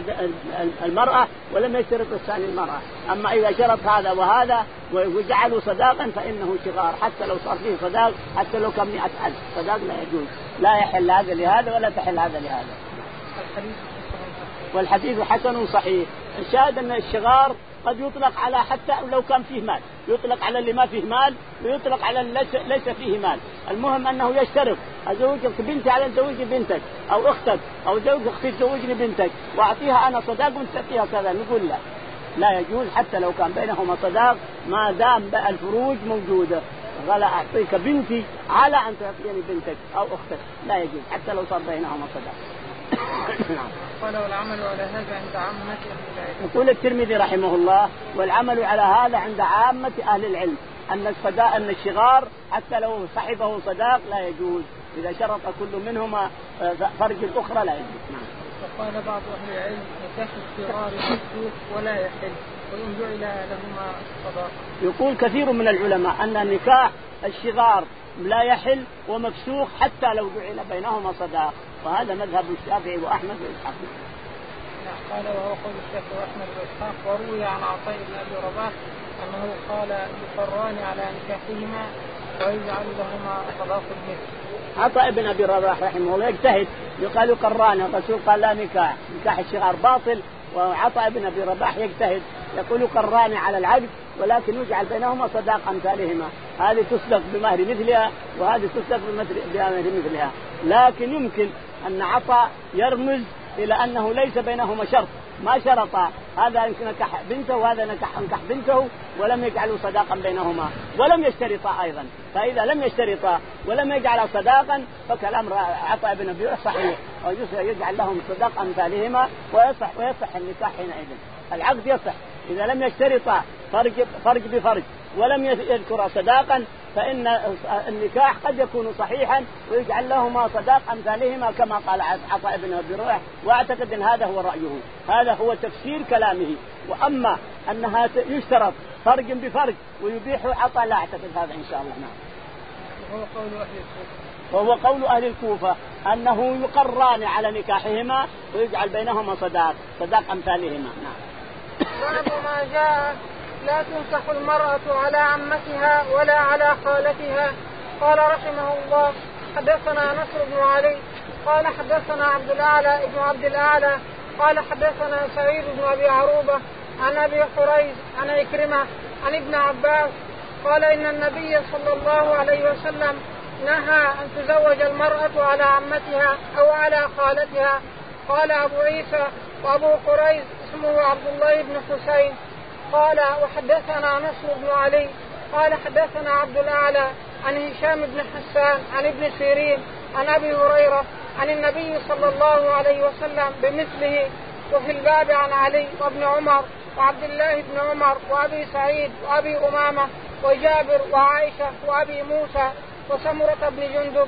المرأة ولم يشترط الثاني المرأة. أما إذا شرط هذا وهذا وجعلوا صداقا فإنه شغار، حتى لو صار فيه صداق حتى لو كان مئة ألف صداق لا يجوز، لا يحل هذا لهذا ولا تحل هذا لهذا. والحديث حسن صحيح. الشاهد أن الشغار قد يطلق على حتى لو كان فيه مال، يطلق على اللي ما فيه مال ويطلق على اللي ليس فيه مال، المهم أنه يشترط أزوجك بنتي على زوج بنتك أو أختك أو زوج أختي تزوجني بنتك وأعطيها أنا صداق وأنت تعطيها كذا، نقول لا لا يجوز حتى لو كان بينهما صداق ما دام الفروج موجودة، ولا أعطيك بنتي على أن تعطيني بنتك أو أختك لا يجوز حتى لو صار بينهما صداق. قال والعمل على هذا عند عامة أهل العلم. يقول الترمذي رحمه الله والعمل على هذا عند عامة أهل العلم أن الصداق أن الشغار حتى لو صحبه صداق لا يجوز إذا شرط كل منهما فرج الأخرى لا يجوز. وقال بعض أهل العلم نكاح الشغار مفسوق ولا يحل وإن جعل لهما صداق. يقول كثير من العلماء أن نكاح الشغار لا يحل ومفسوق حتى لو جعل بينهما صداق، وهذا مذهب الشافعي وأحمد وإسحاق. قال وهو قول الشافعي وأحمد وإسحاق. وروي عن عطاء بن أبي رباح أنه قال يقران على نكاحهما ويجعل لهما صداق المثل. عطاء بن أبي رباح رحمه الله يجتهد، يقال يقران، الرسول قال لا نكاح، نكاح الشغار باطل وعطاء بن أبي رباح يجتهد يقول يقران على العقد ولكن يجعل بينهما صداق أمثالهما، هذه تصدق بمهر مثلها وهذه تصدق بمهر مثلها. لكن يمكن أن عطاء يرمز إلى أنه ليس بينهما شرط، ما شرطا هذا نكح بنته وهذا نكح نكح بنته ولم يجعلوا صداقا بينهما ولم يشترطا أيضا. فإذا لم يشترطا ولم يجعل صداقا فكلام عطاء بن أبي صحيح، ويجعل لهم صداق أمثالهما ويصح ويصح النكاح حينئذ. العقد يصح إذا لم يشترطا فرج فرج بفرج ولم يذكر صداقا، فإن النكاح قد يكون صحيحا ويجعل لهما صداق أمثالهما كما قال عطاء بن أبي رباح، وأعتقد أن هذا هو رأيه، هذا هو تفسير كلامه. وأما أنها يشترط فرج بفرج ويبيح عطاء لا أعتقد هذا إن شاء الله. نعم. وهو قول أهل الكوفة وهو قول أهل الكوفة أنه يقران على نكاحهما ويجعل بينهما صداق صداق أمثالهما. نعم. باب ما جاء لا تنكح المرأة على عمتها ولا على خالتها. قال رحمه الله حدثنا نصر بن علي قال حدثنا عبد الأعلى ابن عبد الأعلى قال حدثنا سعيد بن أبي عروبة عن أبي حريز عن عكرمة عن ابن عباس قال إن النبي صلى الله عليه وسلم نهى أن تزوج المرأة على عمتها أو على خالتها. قال أبو عيسى وأبو حريز اسمه عبد الله بن حسين. قال وحدثنا نصر بن علي قال حدثنا عبد الأعلى عن هشام بن حسان عن ابن سيرين عن أبي هريرة عن النبي صلى الله عليه وسلم بمثله. وفي الباب عن علي وابن عمر وعبد الله بن عمر وأبي سعيد وأبي أمامة وجابر وعائشة وأبي موسى وسمرة بن جندب.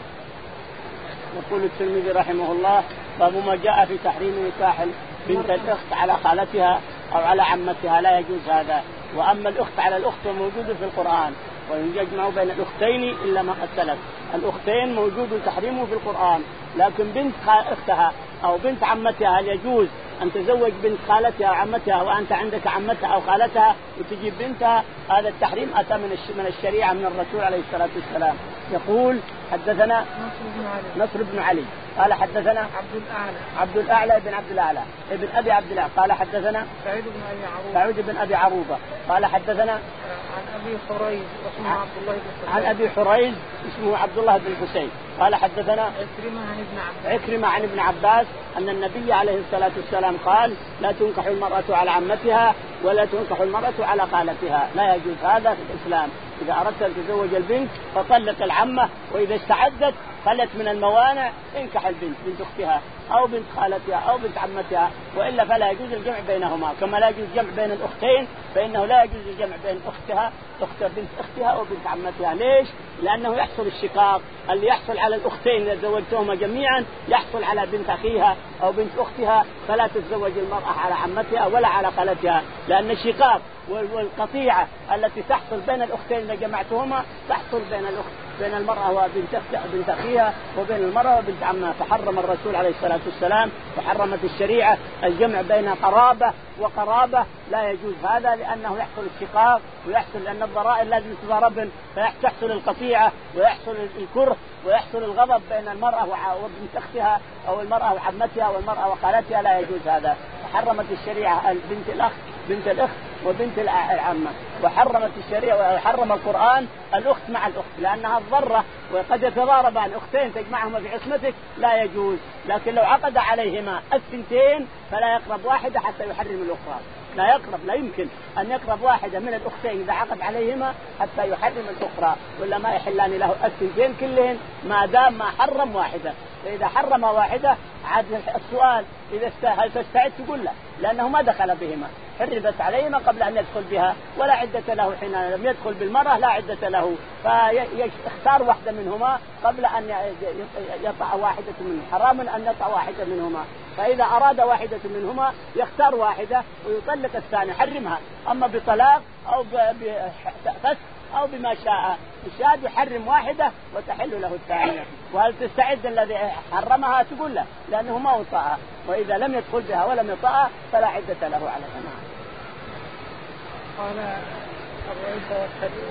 يقول الترمذي رحمه الله باب ما جاء في تحريم نكاح بنت الأخت على خالتها أو على عمتها لا يجوز هذا. وأما الأخت على الأخت موجود في القرآن ويجمع بين الأختين إلا ما قد سلف. الأختين موجود تحريمه في القرآن، لكن بنت أختها أو بنت عمتها هل يجوز أن تزوج بنت خالتها أو عمتها وأنت عندك عمتها أو خالتها وتجيب بنتها؟ هذا التحريم أتى من الشريعة من الرسول عليه الصلاة والسلام. يقول حدثنا نصر بن علي قال حدثنا عبد الأعلى عبد الأعلى بن عبد الأعلى ابن أبي عبد الله قال حدثنا سعيد بن أبي عروبة سعيد بن أبي عروبة قال حدثنا عن أبي حريز اسمه عبد الله بن عن أبي حريز اسمه عبد الله بن حسين قال حدثنا عكرمة عن ابن عباس عكرمة عن ابن عباس أن النبي عليه الصلاة والسلام قال لا تنكح المرأة على عمتها ولا تنكح المرأة على خالتها. لا يجوز هذا في الإسلام. إذا أردت أن تزوج البنت فطلق العمة، وإذا استعدت خلت من الموانع انكح البنت بنت أختها أو بنت خالتها أو بنت عمتها، وإلا فلا يجوز الجمع بينهما. كما لا يجوز الجمع بين الأختين فإنه لا يجوز الجمع بين أختها أخت بنت أختها أو بنت عمتها. ليش؟ لأنه يحصل الشقاق اللي يحصل على الأختين إذا زوجتهما جميعا يحصل على بنت أخيها أو بنت أختها، فلا تتزوج المرأة على عمتها ولا على خالتها، لأن الشقاق والقطيعة التي تحصل بين الأختين إذا جمعتهما تحصل بين الأخت بين المرأة وبنت بنت أخيها وبين المرأة وبنت عمها. فحرم الرسول عليه الصلاة والسلام وحرمت الشريعة الجمع بين قرابة وقرابة، لا يجوز هذا لأنه يحصل الشقاق ويحصل لأن الضرائر لازم تضربن فتحصل القطيعة ويحصل الكره ويحصل الغضب بين المرأة وبنت أختها أو المرأة وعمتها والمرأة وخالتها، لا يجوز هذا. فحرمت الشريعة بنت الأخ بنت الأخت وبنت العمة، وحرمت الشريعة وحرم القرآن الأخت مع الأخت لأنها الضرة وقد يتضاربان أختين تجمعهما في عصمتك لا يجوز. لكن لو عقد عليهما الثنتين فلا يقرب واحدة حتى يحرم الأخرى، لا يقرب لا يمكن أن يقرب واحدة من الأختين إذا عقد عليهما حتى يحرم الأخرى، ولا ما يحلان له الثنتين كلهن ما دام ما حرم واحدة. فإذا حرم واحدة عاد السؤال إذا هل تستعد تقول له لأنه ما دخل بهما، حربت عليهما قبل أن يدخل بها ولا عدة له حين لم يدخل بالمرأة لا عدة له، فيختار واحدة منهما قبل أن يطع واحدة منهما. حرام أن يطع واحدة منهما، فإذا أراد واحدة منهما يختار واحدة ويطلق الثانية حرمها. أما بطلاق أو بفسخ أو بما شاء الشاهد يحرم واحدة وتحل له الثانية. وهل تستعد الذي حرمها تقول له لأنه ما وطأها، وإذا لم يدخل بها ولم يطأها فلا عدة له على الجماعة. قال أبو عيسى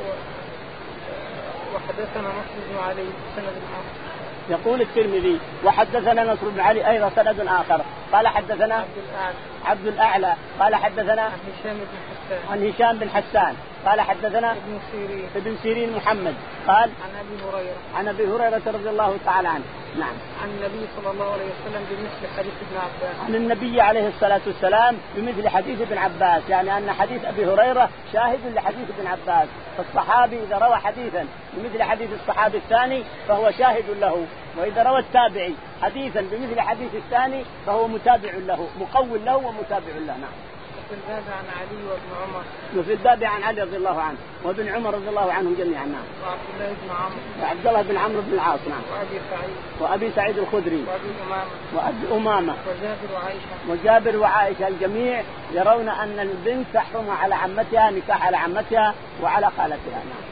وحدثنا نصر بن علي سند آخر. يقول الترمذي وحدثنا نصر بن علي أيضا سند آخر قال حدثنا عبد الأعلى عبد الأعلى قال حدثنا عن هشام بن حسان عن هشام بن حسان قال حدثنا ابن سيرين ابن سيرين محمد قال عن أبي هريرة عن أبي هريرة رضي الله تعالى عنه. نعم. عن النبي صلى الله عليه وسلم بمثل حديث ابن عباس. عن النبي عليه الصلاة والسلام بمثل حديث ابن عباس، يعني أن حديث أبي هريرة شاهد لحديث ابن عباس، فالصحابي إذا روى حديثا بمثل حديث الصحابي الثاني فهو شاهد له، وإذا روى التابعي حديثا بمثل حديث الثاني فهو متابع له، مقول له ومتابع له. نعم. وفي الباب عن علي وابن عمر. وفي الباب عن علي رضي الله عنه وابن عمر رضي الله عنهم جميعا. نعم. وعبد الله بن عمرو. وعبد الله بن عمرو بن العاص. نعم. وأبي سعيد. وأبي سعيد الخدري. وأبي أمامة. وأبي أمامة. وجابر وعائشة. وجابر وعائشة الجميع يرون أن البنت تحرم على عمتها نكاح على عمتها وعلى خالتها. نعم.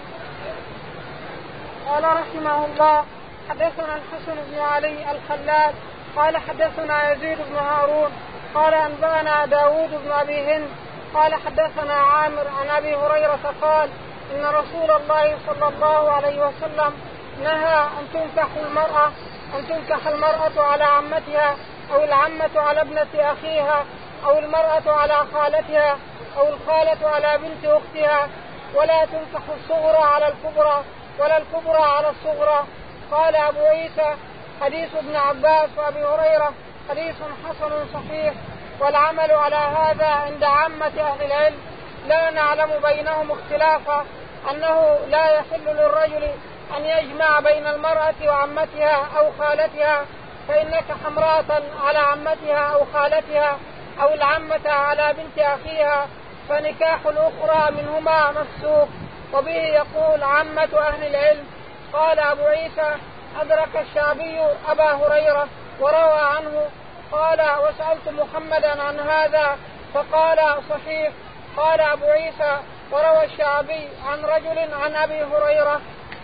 قال رحمه الله حدثنا الحسن بن علي الخلال قال حدثنا يزيد بن هارون قال أنبأنا داود بن أبي هند قال حدثنا عامر عن أبي هريرة قال إن رسول الله صلى الله عليه وسلم نهى أن تنكح المرأة أن تنكح المرأة على عمتها أو العمة على ابنة أخيها أو المرأة على خالتها أو الخالة على بنت أختها، ولا تنكح الصغرى على الكبرى ولا الكبرى على الصغرى. قال أبو عيسى حديث ابن عباس وأبي هريرة حديث حسن صحيح، والعمل على هذا عند عامة أهل العلم، لا نعلم بينهم اختلافا أنه لا يحل للرجل أن يجمع بين المرأة وعمتها أو خالتها، فإن نكح امرأة على عمتها أو خالتها أو العمة على بنت أخيها فنكاح الأخرى منهما مفسوق. وبه يقول عامة أهل العلم. قال أبو عيسى أدرك الشعبي أبا هريرة وروى عنه. قال وسألت محمدا عن هذا فقال صحيح. قال أبو عيسى وروى الشعبي عن رجل عن أبي هريرة.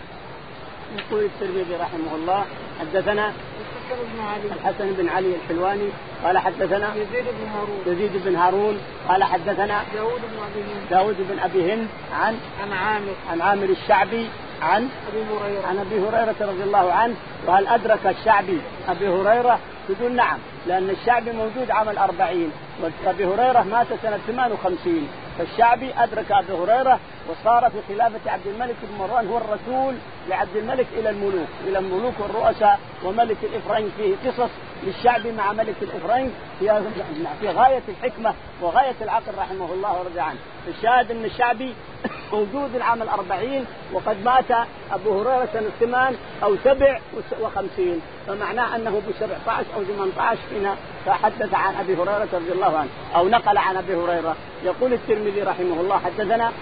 يقول الترمذي رحمه الله حدثنا الحسن بن علي الحلواني قال حدثنا يزيد بن هارون يزيد بن هارون قال حدثنا داود بن أبي هند داود بن أبي هند عن عن عامر عن عامر الشعبي عن أبي هريرة عن أبي هريرة رضي الله عنه. وهل أدرك الشعبي أبي هريرة؟ تقول نعم، لأن الشعبي موجود عام الأربعين وأبي هريرة مات سنة ثمان وخمسين، فالشعبي أدرك أبي هريرة وصار في خلافة عبد الملك بن مروان هو الرسول لعبد الملك إلى الملوك إلى الملوك والرؤساء وملك الإفرنج. فيه قصص للشعبي مع ملك الإفرنج في غاية الحكمة وغاية العقل رحمه الله ورضي عنه. الشاهد أن الشعبي موجود العام الأربعين وقد مات أبو هريرة سنة ثمان أو سبع وخمسين، فمعناه أنه بسبع عشر أو ثمان عشر هنا فحدث عن أبي هريرة رضي الله عنه أو نقل عن أبي هريرة. يقول الترمذي رحمه الله حدثنا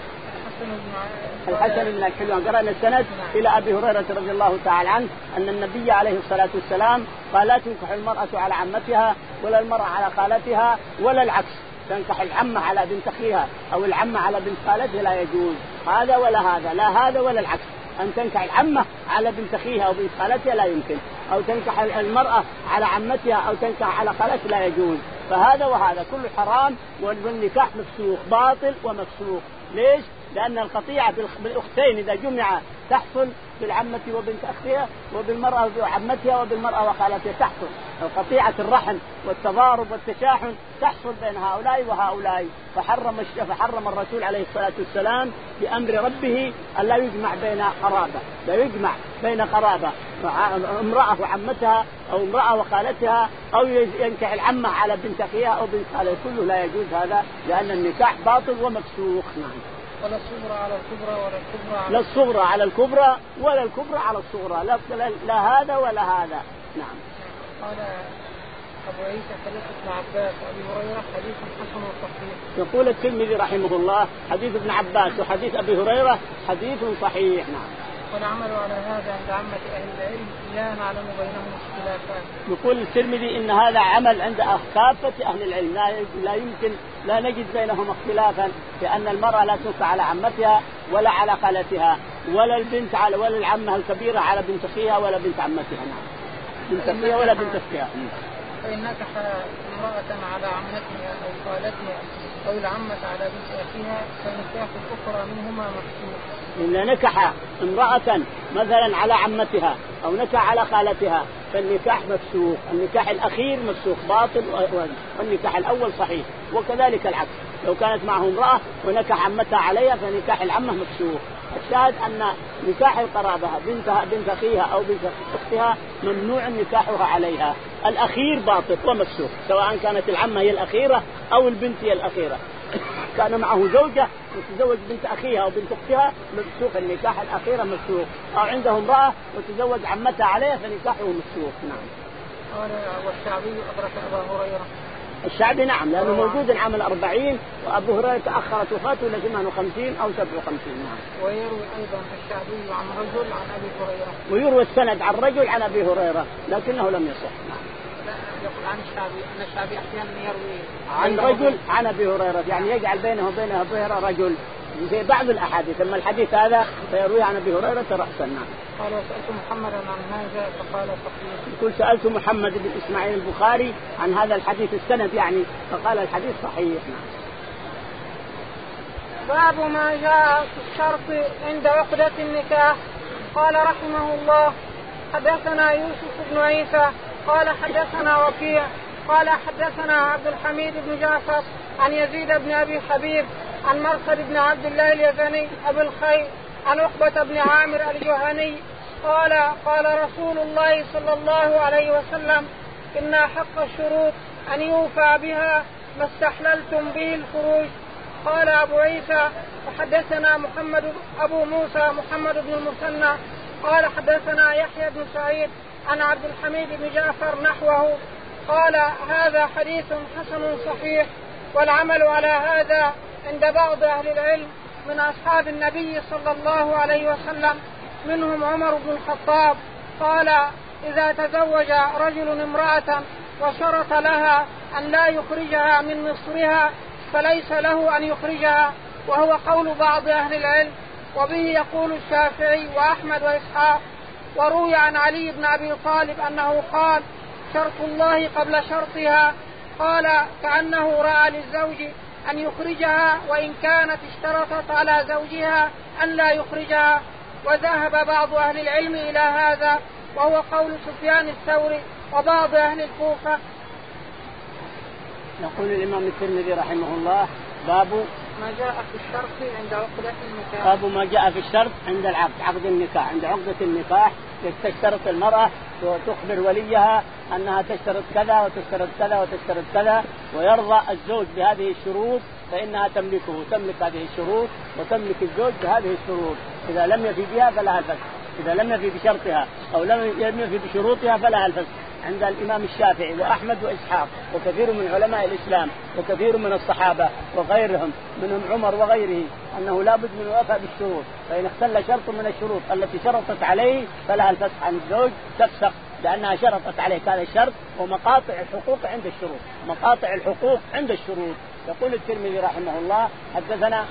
الحسن بن الحلوان قرأنا السند إلى أبي هريرة رضي الله تعالى عنه أن النبي عليه الصلاة والسلام قال لا تنكح المرأة على عمتها ولا المرأة على خالتها ولا العكس، تنكح العمة على بنت أخيها أو العمة على بنت خالتها لا يجوز هذا ولا هذا، لا هذا ولا العكس. أن تنكح العمة على بنت أخيها أو بنت خالتها لا يمكن، أو تنكح المرأة على عمتها أو تنكح على خالتها لا يجوز، فهذا وهذا كله حرام والنكاح مفسوق باطل ومفسوق. ليش؟ لأن القطيعة بالأختين إذا جمع تحصل بالعمة وبنت أختها وبالمرأة وعمتها وبالمرأة وخالتها تحصل القطيعة الرحم والتضارب والتشاحن تحصل بين هؤلاء وهؤلاء. فحرم فحرم الرسول عليه الصلاة والسلام بأمر ربه أن لا يجمع بين قرابة، لا يجمع بين قرابة امرأة وعمتها أو امرأة وخالتها أو ينكح العمة على بنت أخيها أو بنت خالتها، كله لا يجوز هذا لأن النكاح باطل ومفسوق. نعم. ولا الصغرى على الكبرى ولا الكبرى على لا الصغرى على الكبرى ولا الكبرى على الصغرى، لا, لا, لا هذا ولا هذا. نعم. قال أبو عيسى حديث ابن عباس وأبي هريرة حديث حسن صحيح. يقول الترمذي رحمه الله حديث ابن عباس وحديث أبي هريرة حديث صحيح. نعم. والعمل على هذا عند عامة أهل العلم لا نعلم بينهم اختلافا. يقول الترمذي إن هذا عمل عند كافة أهل العلم، لا يمكن لا نجد بينهم اختلافا لأن المرأة لا تنكح على عمتها ولا على خالتها ولا البنت على ولا العمة الكبيرة على بنت أخيها ولا بنت عمتها. نعم. بنت أخيها ولا بنت أختها. فإن نكح امرأة على عمتها أو خالتها أو العمة على بنت أخيها فنكاح الأخرى منهما مفسوق. إن نكح امرأة مثلا على عمتها أو نكح على خالتها فالنكاح مفسوخ. النكاح الأخير مفسوخ باطل والنكاح الأول صحيح. وكذلك العكس، لو كانت معه امرأة ونكح عمتها عليها فنكاح العمة مفسوخ. الشاهد أن نكاح القرابة بنتها بنت أخيها أو بنت أختها ممنوع نكاحها عليها. الأخير باطل ومفسوخ، سواء كانت العمة هي الأخيرة أو البنت هي الأخيرة. كان معه زوجة وتزوج بنت أخيها أو بنت أختها مفسوخ النكاح الأخيرة مفسوخ. أو عنده امرأة وتزوج عمتها عليها فنكاحه مفسوخ. نعم. والشعبي أدرك أبا هريرة. الشعبي نعم لأنه موجود العام الأربعين، وأبو هريرة تأخرت وفاته إلى ثمان وخمسين أو سبع وخمسين. نعم. ويروي أيضا الشعبي عن رجل عن أبي هريرة. ويروي السند عن رجل عن أبي هريرة لكنه لم يصح. نعم. يقول عن الشعبي أن الشعبي أحيانا يروي عن رجل عن أبي هريرة، يعني يجعل بينه وبين أبي هريرة رجل زي بعض الأحاديث. أما الحديث هذا فيروي عن أبي هريرة رأسا. نعم. قال وسألت محمدا عن هذا فقال صحيح. يقول سألت محمد بن إسماعيل البخاري عن هذا الحديث السند يعني فقال الحديث صحيح. نعم. باب ما جاء في الشرط عند عقدة النكاح. قال رحمه الله حدثنا يوسف بن عيسى قال حدثنا وكيع قال حدثنا عبد الحميد بن جعفر عن يزيد بن أبي حبيب عن مرثد بن عبد الله اليزني أبي الخير عن عقبة بن عامر الجهني قال قال رسول الله صلى الله عليه وسلم إن حق الشروط أن يوفى بها ما استحللتم به الفروج. قال أبو عيسى وحدثنا محمد أبو موسى محمد بن المثنى قال حدثنا يحيى بن سعيد عن عبد الحميد بن جعفر نحوه. قال هذا حديث حسن صحيح، والعمل على هذا عند بعض أهل العلم من أصحاب النبي صلى الله عليه وسلم منهم عمر بن الخطاب. قال إذا تزوج رجل امرأة وشرط لها أن لا يخرجها من مصرها فليس له أن يخرجها، وهو قول بعض أهل العلم، وبه يقول الشافعي وأحمد وإسحاق. وروي عن علي بن أبي طالب أنه قال شرط الله قبل شرطها. قال كأنه رأى للزوج أن يخرجها وإن كانت اشترطت على زوجها أن لا يخرجها. وذهب بعض أهل العلم إلى هذا وهو قول سفيان الثوري وبعض أهل الكوفة. يقول الإمام الترمذي رحمه الله باب ما جاء في الشرط عند عقدة النكاح. باب ما جاء في الشرط عند العقد عقد النكاح. عند عقدة النكاح تشترط المرأة وتخبر وليها أنها تشترط كذا وتشترط كذا وتشترط كذا، ويرضى الزوج بهذه الشروط فإنها تملكه، تملك هذه الشروط وتملك الزوج بهذه الشروط. إذا لم يفي بها فلها الفسخ، إذا لم يفي بشرطها أو لم يفي بشروطها فلها الفسخ. عند الإمام الشافعي وأحمد وإسحاق وكثير من علماء الإسلام وكثير من الصحابة وغيرهم منهم عمر وغيره أنه لا بد من الوفاء بالشروط، فإن اختل شرط من الشروط التي شرطت عليه فلها الفسخ عن الزوج، تفسخ لأنها شرطت عليه هذا الشرط. ومقاطع الحقوق عند الشروط، مقاطع الحقوق عند الشروط. يقول الترمذي رحمه الله حدثنا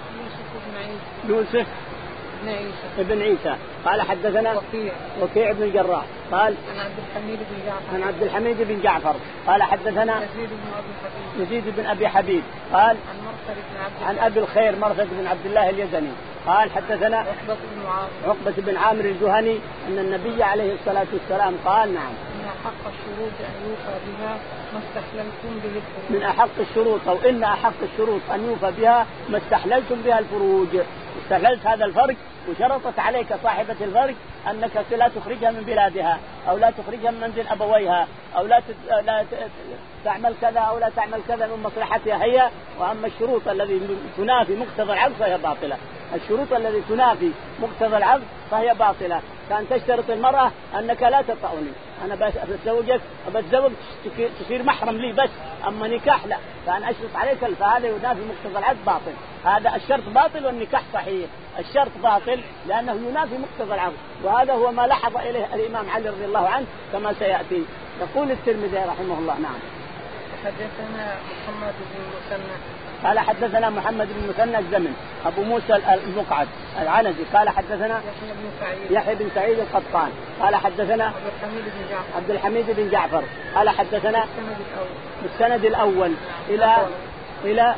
يوسف بن عيسى ابن عيسى قال حدثنا وكيع وكيع بن الجراح قال عن عبد الحميد بن جعفر عن عبد الحميد بن جعفر قال حدثنا يزيد بن أبي حبيب يزيد بن أبي حبيب قال عن مرثد بن عبد عن أبي الخير مرثد بن عبد الله اليزني قال حدثنا عقبة بن عامر عقبة بن عامر الجهني أن النبي عليه الصلاة والسلام قال نعم إن حق الشروط أن يوفى بها ما استحللتم به الفروج. من أحق الشروط أو إن أحق الشروط أن يوفى بها ما استحللتم بها الفروج. استحللت هذا الفرج وشرطت عليك صاحبة الفرج أنك لا تخرجها من بلادها أو لا تخرجها من منزل أبويها أو لا لا تعمل كذا أو لا تعمل كذا من مصلحتها هي. وأما الشروط الذي تنافي مقتضى العقد فهي باطلة. الشروط التي تنافي مقتضى العقد فهي باطلة. كان تشترط المرأة أنك لا تطأني، أنا بتزوجك بتزوج تصير محرم لي بس، أما نكاح لا، كان أشرط عليك فهذا ينافي مقتضى العقد باطل. هذا الشرط باطل والنكاح صحيح. الشرط باطل لأنه ينافي مقتضى العقد، وهذا هو ما لحظ إليه الإمام علي رضي الله عنه كما سيأتي. يقول الترمذي رحمه الله نعم حدثنا محمد بن المثنى قال حدثنا محمد بن المثنى الزمن أبو موسى المقعد العنزي قال حدثنا يحيى بن سعيد يحيى بن سعيد القطان قال حدثنا عبد الحميد بن جعفر عبد الحميد بن جعفر قال حدثنا السند الأول بالسند الأول إلى إلى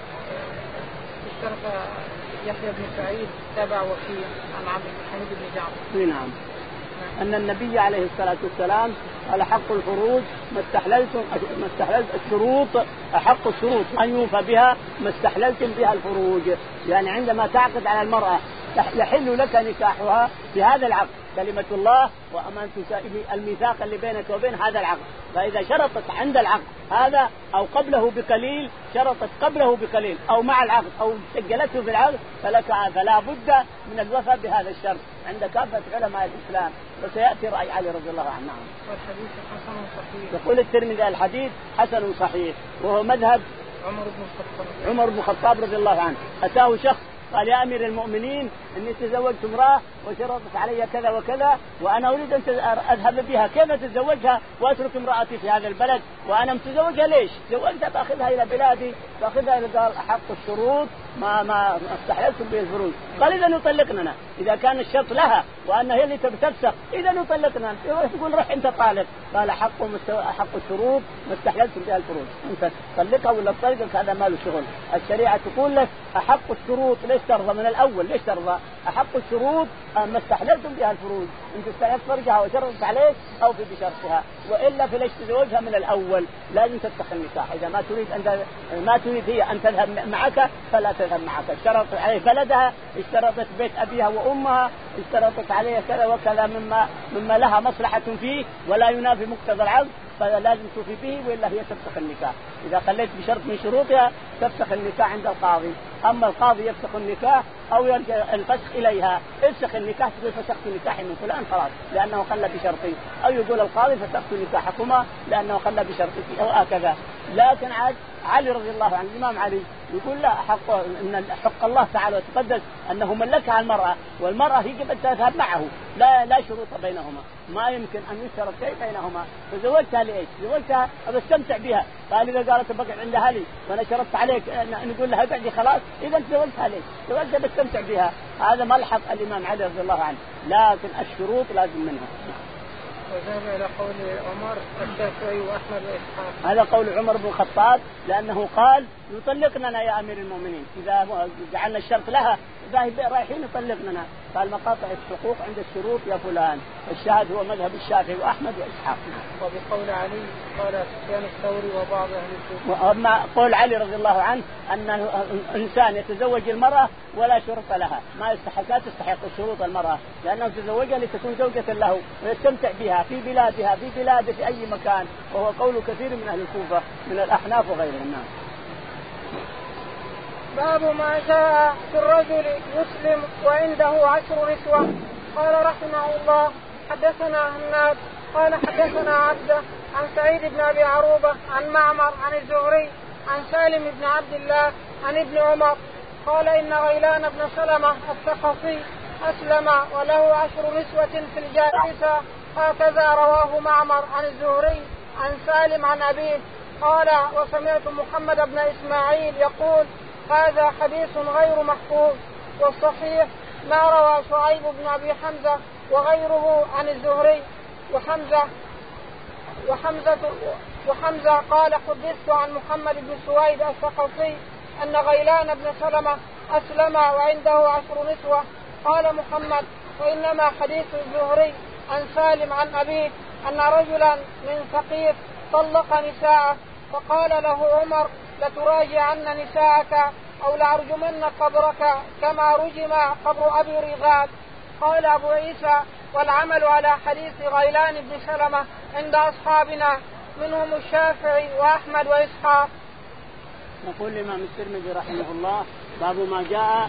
اشترك يحيى بن سعيد تابع وكيع عن عبد الحميد بن جعفر. نعم أن النبي عليه الصلاة والسلام قال حق الفروج ما استحللتم ما استحللت الشروط أحق الشروط أن يوفى بها ما استحللتم بها الفروج. يعني عندما تعقد على المرأة يحل لك نكاحها بهذا العقد، كلمة الله وأمانة الميثاق اللي بينك وبين هذا العقد. فإذا شرطت عند العقد هذا أو قبله بقليل، شرطت قبله بقليل أو مع العقد أو سجلته في العقد، فلك فلا بد من الوفاء بهذا الشرط عند كافة علماء الإسلام. وسيأتي رأي علي رضي الله عنه. والحديث حسن صحيح. يقول الترمذي الحديث حسن صحيح، وهو مذهب عمر بن الخطاب عمر بن الخطاب رضي الله عنه. أتاه شخص قال يا أمير المؤمنين إني تزوجت امرأة وشرطت علي كذا وكذا وأنا أريد أن أذهب بها، كيف أتزوجها وأترك امرأتي في هذا البلد وأنا متزوجها؟ ليش زوجتها بأخذها إلى بلادي بأخذها إلى قال أحق الشروط ما ما استحللتم به الفروج. قال إذا نطلقنا، إذا كان الشرط لها وأن هي اللي تبتفسخ إذا نطلقنا. تقول روح أنت طالق. قال حق حق الشروط ما استحللتم بها الفروج، أنت طلقها ولا تطلقك هذا ما له شغل. الشريعة تقول لك أحق الشروط، ليش ترضى من الأول؟ ليش ترضى؟ أحق الشروط ما استحللتم بها الفروج، أنت استحللت فرجها وشرطت عليك أو في بشرطها، وإلا فليش تزوجها من الأول؟ لازم تفسخ النكاح. إذا ما تريد أن ما تريد هي أن تذهب معك فلا تذهب معك. اشترطت عليه بلدها، اشترطت بيت أبيها وأمها، اشترطت عليه كذا وكذا مما مما لها مصلحة فيه ولا ينافي مقتضى العقد، فلازم توفي به وإلا هي تفسخ النكاح. إذا خليت بشرط من شروطها تفسخ النكاح عند القاضي. أما القاضي يفسخ النكاح أو يرجع الفسخ إليها، افسخ النكاح تقول فسخت نكاحي من فلان خلاص لأنه خلى بشرطي، أو يقول القاضي فسخت نكاحكما لأنه خلى بشرطك أو هكذا. لكن عاد علي رضي الله عنه الإمام علي يقول لا، حق ان حق الله تعالى وتقدس انه ملكها المراه، والمراه هي قد تذهب معه، لا لا شروط بينهما، ما يمكن ان يشترط شيء بينهما. فزوجتها ليش؟ زوجتها بستمتع بها. قال اذا قالت بقعد عند اهلي وانا شرطت عليك نقول لها اقعدي خلاص، اذا تزوجتها ليش؟ زوجتها بستمتع بها. هذا ملحق الامام علي رضي الله عنه، لكن الشروط لازم منها. وذهب إلى قول عمر الشافعي وأحمد وإسحاق. هذا قول عمر بن الخطاب لأنه قال يطلقنا يا أمير المؤمنين إذا جعلنا الشرط لها رايحين يطلقنا. قال مقاطع الحقوق عند الشروط يا فلان. الشاهد هو مذهب الشافعي وأحمد وإسحاق. وبقول علي قال سفيان الثوري وبعض أهل الكوفة. وأما قول علي رضي الله عنه أن الإنسان يتزوج المرأة ولا شرط لها، ما يستحق لا تستحق الشروط المرأة، لأنه تزوجها لتكون زوجة له ويستمتع بها في بلادها في بلاده في أي مكان، وهو قول كثير من أهل الكوفة من الأحناف وغيرهم. باب ما جاء في الرجل يسلم وعنده عشر نسوة. قال رحمه الله حدثنا هناد قال حدثنا عبده عن سعيد بن أبي عروبة عن معمر عن الزهري عن سالم بن عبد الله عن ابن عمر قال إن غيلان بن سلمة الثقفي أسلم وله عشر نسوة في الجائزة. هكذا رواه معمر عن الزهري عن سالم عن أبيه قال وسمعت محمد بن إسماعيل يقول هذا حديث غير محفوظ. والصحيح ما روى شعيب بن أبي حمزة وغيره عن الزهري. وحمزة وحمزة وحمزة قال حدثت عن محمد بن سويد الثقفي أن غيلان بن سلمة أسلم وعنده عشر نسوة. قال محمد وإنما حديث الزهري عن سالم عن أبيه أن رجلا من ثقيف طلق نساءه فقال له عمر لتراجعن نساءك أو لأرجمن قبرك كما رجم قبر أبي رغاد. قال أبو عيسى والعمل على حديث غيلان بن سلمة عند أصحابنا منهم الشافعي وأحمد وإسحاق. نقول الإمام الترمذي رحمه الله باب ما جاء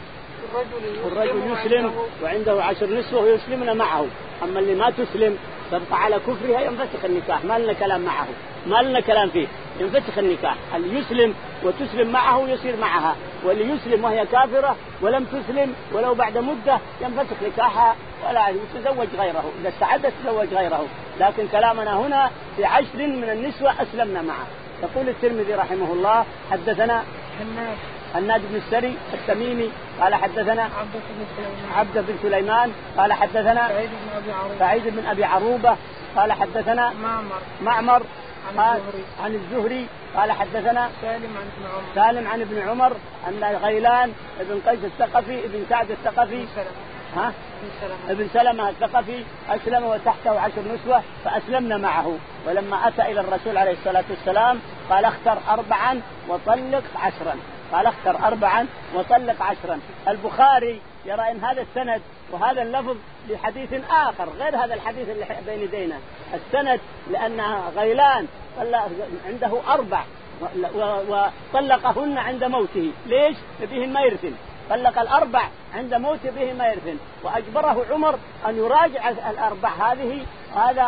الرجل يسلم وعنده عشر نسوة ويسلمن معه، أما اللي ما تسلم تبقى على كفرها ينفسخ النكاح، ما لنا كلام معه، ما لنا كلام فيه، ينفسخ النكاح. اللي يسلم وتسلم معه يصير معها، واللي يسلم وهي كافرة ولم تسلم ولو بعد مدة ينفسخ نكاحها ولا يتزوج غيره، إذا استعدت تزوج غيره. لكن كلامنا هنا في عشر من النسوة أسلمنا معه. يقول الترمذي رحمه الله حدثنا هناد هناد بن السري التميمي قال حدثنا عبد بن سليمان قال حدثنا سعيد بن أبي عروبة سعيد بن أبي عروبة قال حدثنا معمر معمر عن الزهري عن الزهري قال حدثنا سالم عن ابن عمر سالم عن ابن عمر أن غيلان بن قيس الثقفي بن سعد الثقفي ها؟ ابن سلمة الثقفي أسلم وتحته عشر نسوة فأسلمنا معه، ولما أتى إلى الرسول عليه الصلاة والسلام قال اختر أربعا وطلق عشرا، قال اختر أربعا وطلق عشرا. البخاري يرى أن هذا السند وهذا اللفظ لحديث آخر غير هذا الحديث اللي بين يدينا. السند لأن غيلان عنده أربع وطلقهن عند موته، ليش؟ بهن ما يرثن، طلق الأربع عند موته بهن ما يرثن، وأجبره عمر أن يراجع الأربع هذه. هذا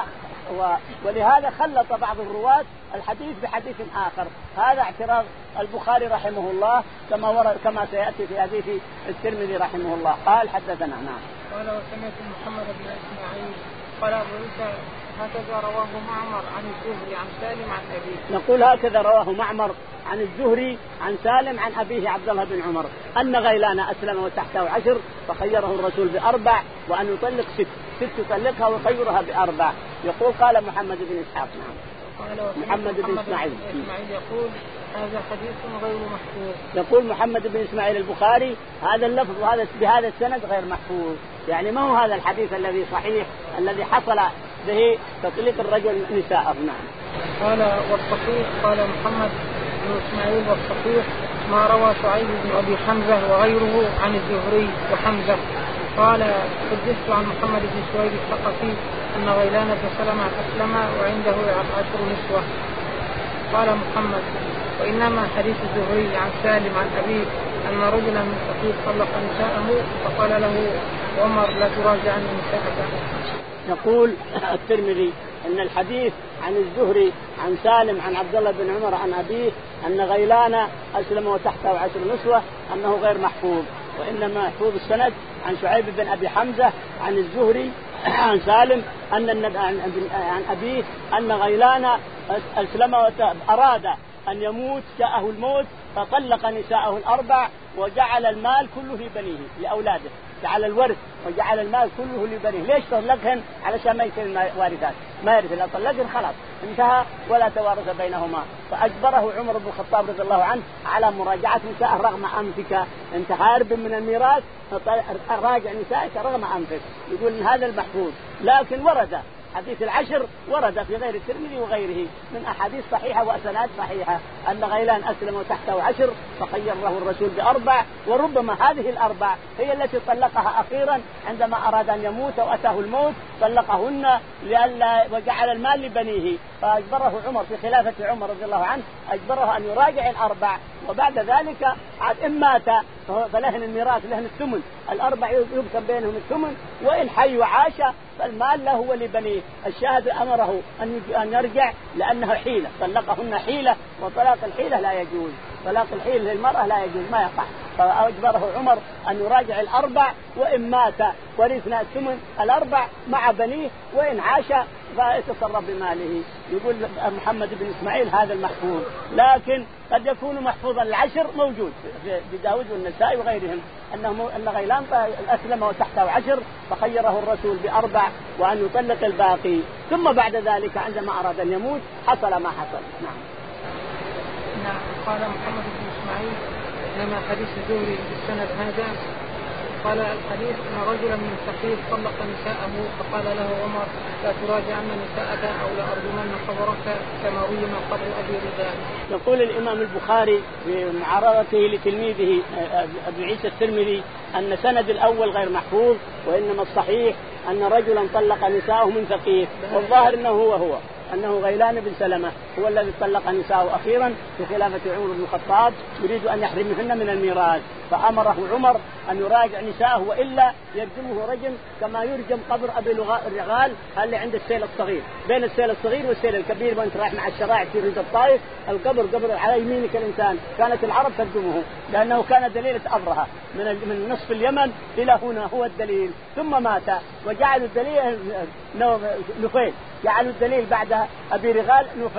ولهذا خلط بعض الرواة الحديث بحديث آخر. هذا اعتراض البخاري رحمه الله كما ورد كما سيأتي في حديث الترمذي رحمه الله. قال حدثنا. نعم. قال وسمعت محمد بن إسماعيل قال أبو عيسى هكذا رواه معمر عن الزهري عن سالم عن أبيه. نقول هكذا رواه معمر عن الزهري عن سالم عن أبيه عبد الله بن عمر أن غيلان أسلم وتحته عشر فخيره الرسول بأربع وأن يطلق ست ست يطلقها ويخيرها بأربع. يقول قال محمد بن إسحاق. نعم. محمد بن إسماعيل يقول هذا حديث غير محفوظ. يقول محمد بن إسماعيل البخاري هذا اللفظ وهذا بهذا السند غير محفوظ، يعني ما هو هذا الحديث الذي صحيح الذي حصل به تطليق الرجل نساءه. نعم. قال والصحيح قال محمد بن إسماعيل والصحيح ما روى شعيب بن أبي حمزة وغيره عن الزهري وحمزة. قال حدثت عن محمد بن سويد الثقفي أن غيلان بن سلمة أسلم وعنده عشر نسوة. قال محمد وإنما حديث الزهري عن سالم عن أبيه أن رجلا من ثقيف طلق نساءه فقال له عمر لا تراجعن نساءك. يقول الترمذي أن الحديث عن الزهري عن سالم عن عبد الله بن عمر عن أبيه أن غيلان أسلم وتحته عشر نسوة أنه غير محفوظ، وإنما محفوظ السند عن شعيب بن أبي حمزة عن الزهري عن سالم أن عن أبيه أن غيلان أسلم وأراد أن يموت جاءه الموت فطلق نساءه الأربع وجعل المال كله لبنيه لأولاده، جعل الورث وجعل المال كله لبنيه. ليش طلقهن؟ علشان ما يصير وارثات، ما يرث، لا طلقهن خلاص انتهى ولا توارث بينهما. فأجبره عمر بن الخطاب رضي الله عنه على مراجعة نساء رغم أنفك، أنت هارب من الميراث راجع نسائك رغم أنفك. يقول إن هذا المحفوظ، لكن ورد حديث العشر ورد في غير الترمذي وغيره من أحاديث صحيحة وأسناد صحيحة أن غيلان أسلم وتحته عشر فخيره الرسول بأربع، وربما هذه الأربع هي التي طلقها أخيرا عندما أراد أن يموت وأتاه الموت طلقهن لألا وجعل المال لبنيه. فأجبره عمر في خلافة عمر رضي الله عنه أجبره أن يراجع الأربع، وبعد ذلك عاد إن مات فلهن الميراث لهن الثمن، الأربع يقسم بينهم الثمن، وإن حي وعاش فالمال له ولبنيه. الشاهد أمره أن يرجع لأنه حيلة، طلقهن حيلة، وطلاق الحيلة لا يجوز، طلاق الحيلة للمرأة لا يجوز ما يقع. فأجبره عمر أن يراجع الأربع، وإن مات ورثنا الثمن الأربع مع بنيه، وإن عاش فيتصرف بماله. يقول محمد بن إسماعيل هذا المحفوظ، لكن قد يكون محفوظا العشر موجود في داود والنسائي وغيرهم أنه أن غيلان أسلم وتحته عشر فخيره الرسول بأربع وأن يطلق الباقي، ثم بعد ذلك عندما أراد أن يموت حصل ما حصل. نعم. نعم. قال محمد بن إسماعيل إنما حديث الزهري بالسند هذا. قال الحديث أن رجلا من ثقيف طلق نساءه فقال له عمر لا تراجعن نساءك أو لأرجمن قبرك كما رجم قبر أبي رجال. يقول الإمام البخاري في معارضته لتلميذه أبي عيسى الترمذي أن سند الأول غير محفوظ، وإنما الصحيح أن رجلا طلق نساءه من ثقيف، والظاهر أنه هو هو أنه غيلان بن سلمة هو الذي طلق نساءه أخيرا في خلافة عمر بن الخطاب يريد أن يحرمهن من الميراث، فأمره عمر أن يراجع نساءه وإلا يرجمه رجم كما يرجم قبر أبي الرغال اللي عند السيل الصغير، بين السيل الصغير والسيل الكبير وانت رايح مع الشرائع في رجل الطائف، القبر قبر على يمينك الإنسان، كانت العرب ترجمه لأنه كان دليل أبرهة من من نصف اليمن إلى هنا هو الدليل، ثم مات وجعلوا الدليل نفيل، جعلوا الدليل بعد أبي رغال نفيل،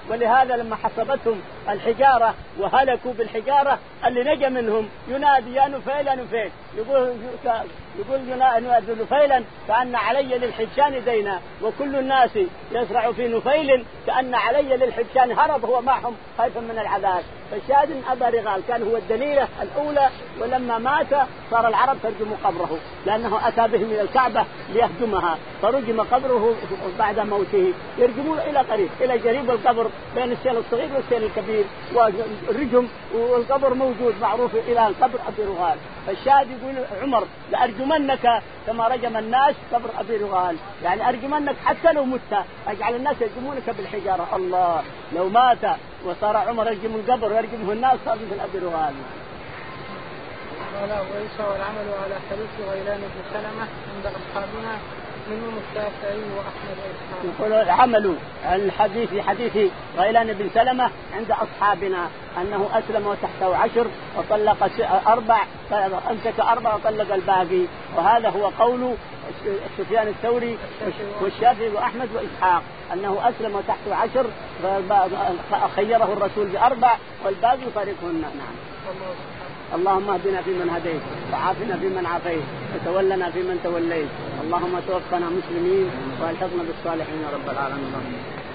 ولهذا لما حصبتهم الحجارة وهلكوا بالحجارة اللي نجا منهم ينادي يا نفيل يا نفيل، يقول يقول ينادي نفيلا كأن علي للحبشان دينا، وكل الناس يسرع في نفيل كأن علي للحبشان، هرب هو معهم خايفا من العذاب. فالشاهد أن أبا رغال كان هو الدليلة الأولى، ولما مات صار العرب ترجم قبره لأنه أتى بهم إلى الكعبة ليهدمها، فرجم قبره بعد موته. يرجمون إلى قريب إلى جريب القبر بين السيل الصغير والسيل الكبير، والرجم والقبر موجود معروف إلى القبر أبي رغال. فالشاهد يقول عمر لأرجمنك كما رجم الناس قبر أبي رغال، يعني أرجمنك حتى لو مت، أجعل الناس يرجمونك بالحجارة. الله، لو مات وصار عمر يرجم القبر ويرجمه الناس صار مثل أبي رغال. قال أبو عيسى والعمل على حديث غيلان بن سلمة عند أصحابنا منهم الشافعي وأحمد وإسحاق. يقول عملوا الحديث في حديث غيلان بن سلمة عند أصحابنا أنه أسلم وتحته عشر وطلق أربع، أمسك أربع وطلق الباقي، وهذا هو قول سفيان الثوري والشافعي وأحمد وإسحاق أنه أسلم وتحته عشر خيره الرسول بأربع والباقي فارقهن. نعم. اللهم اهدنا فيمن هديت، وعافنا فيمن عافيت، وتولنا فيمن توليت، اللهم توفنا مسلمين والحقنا بالصالحين يا رب العالمين.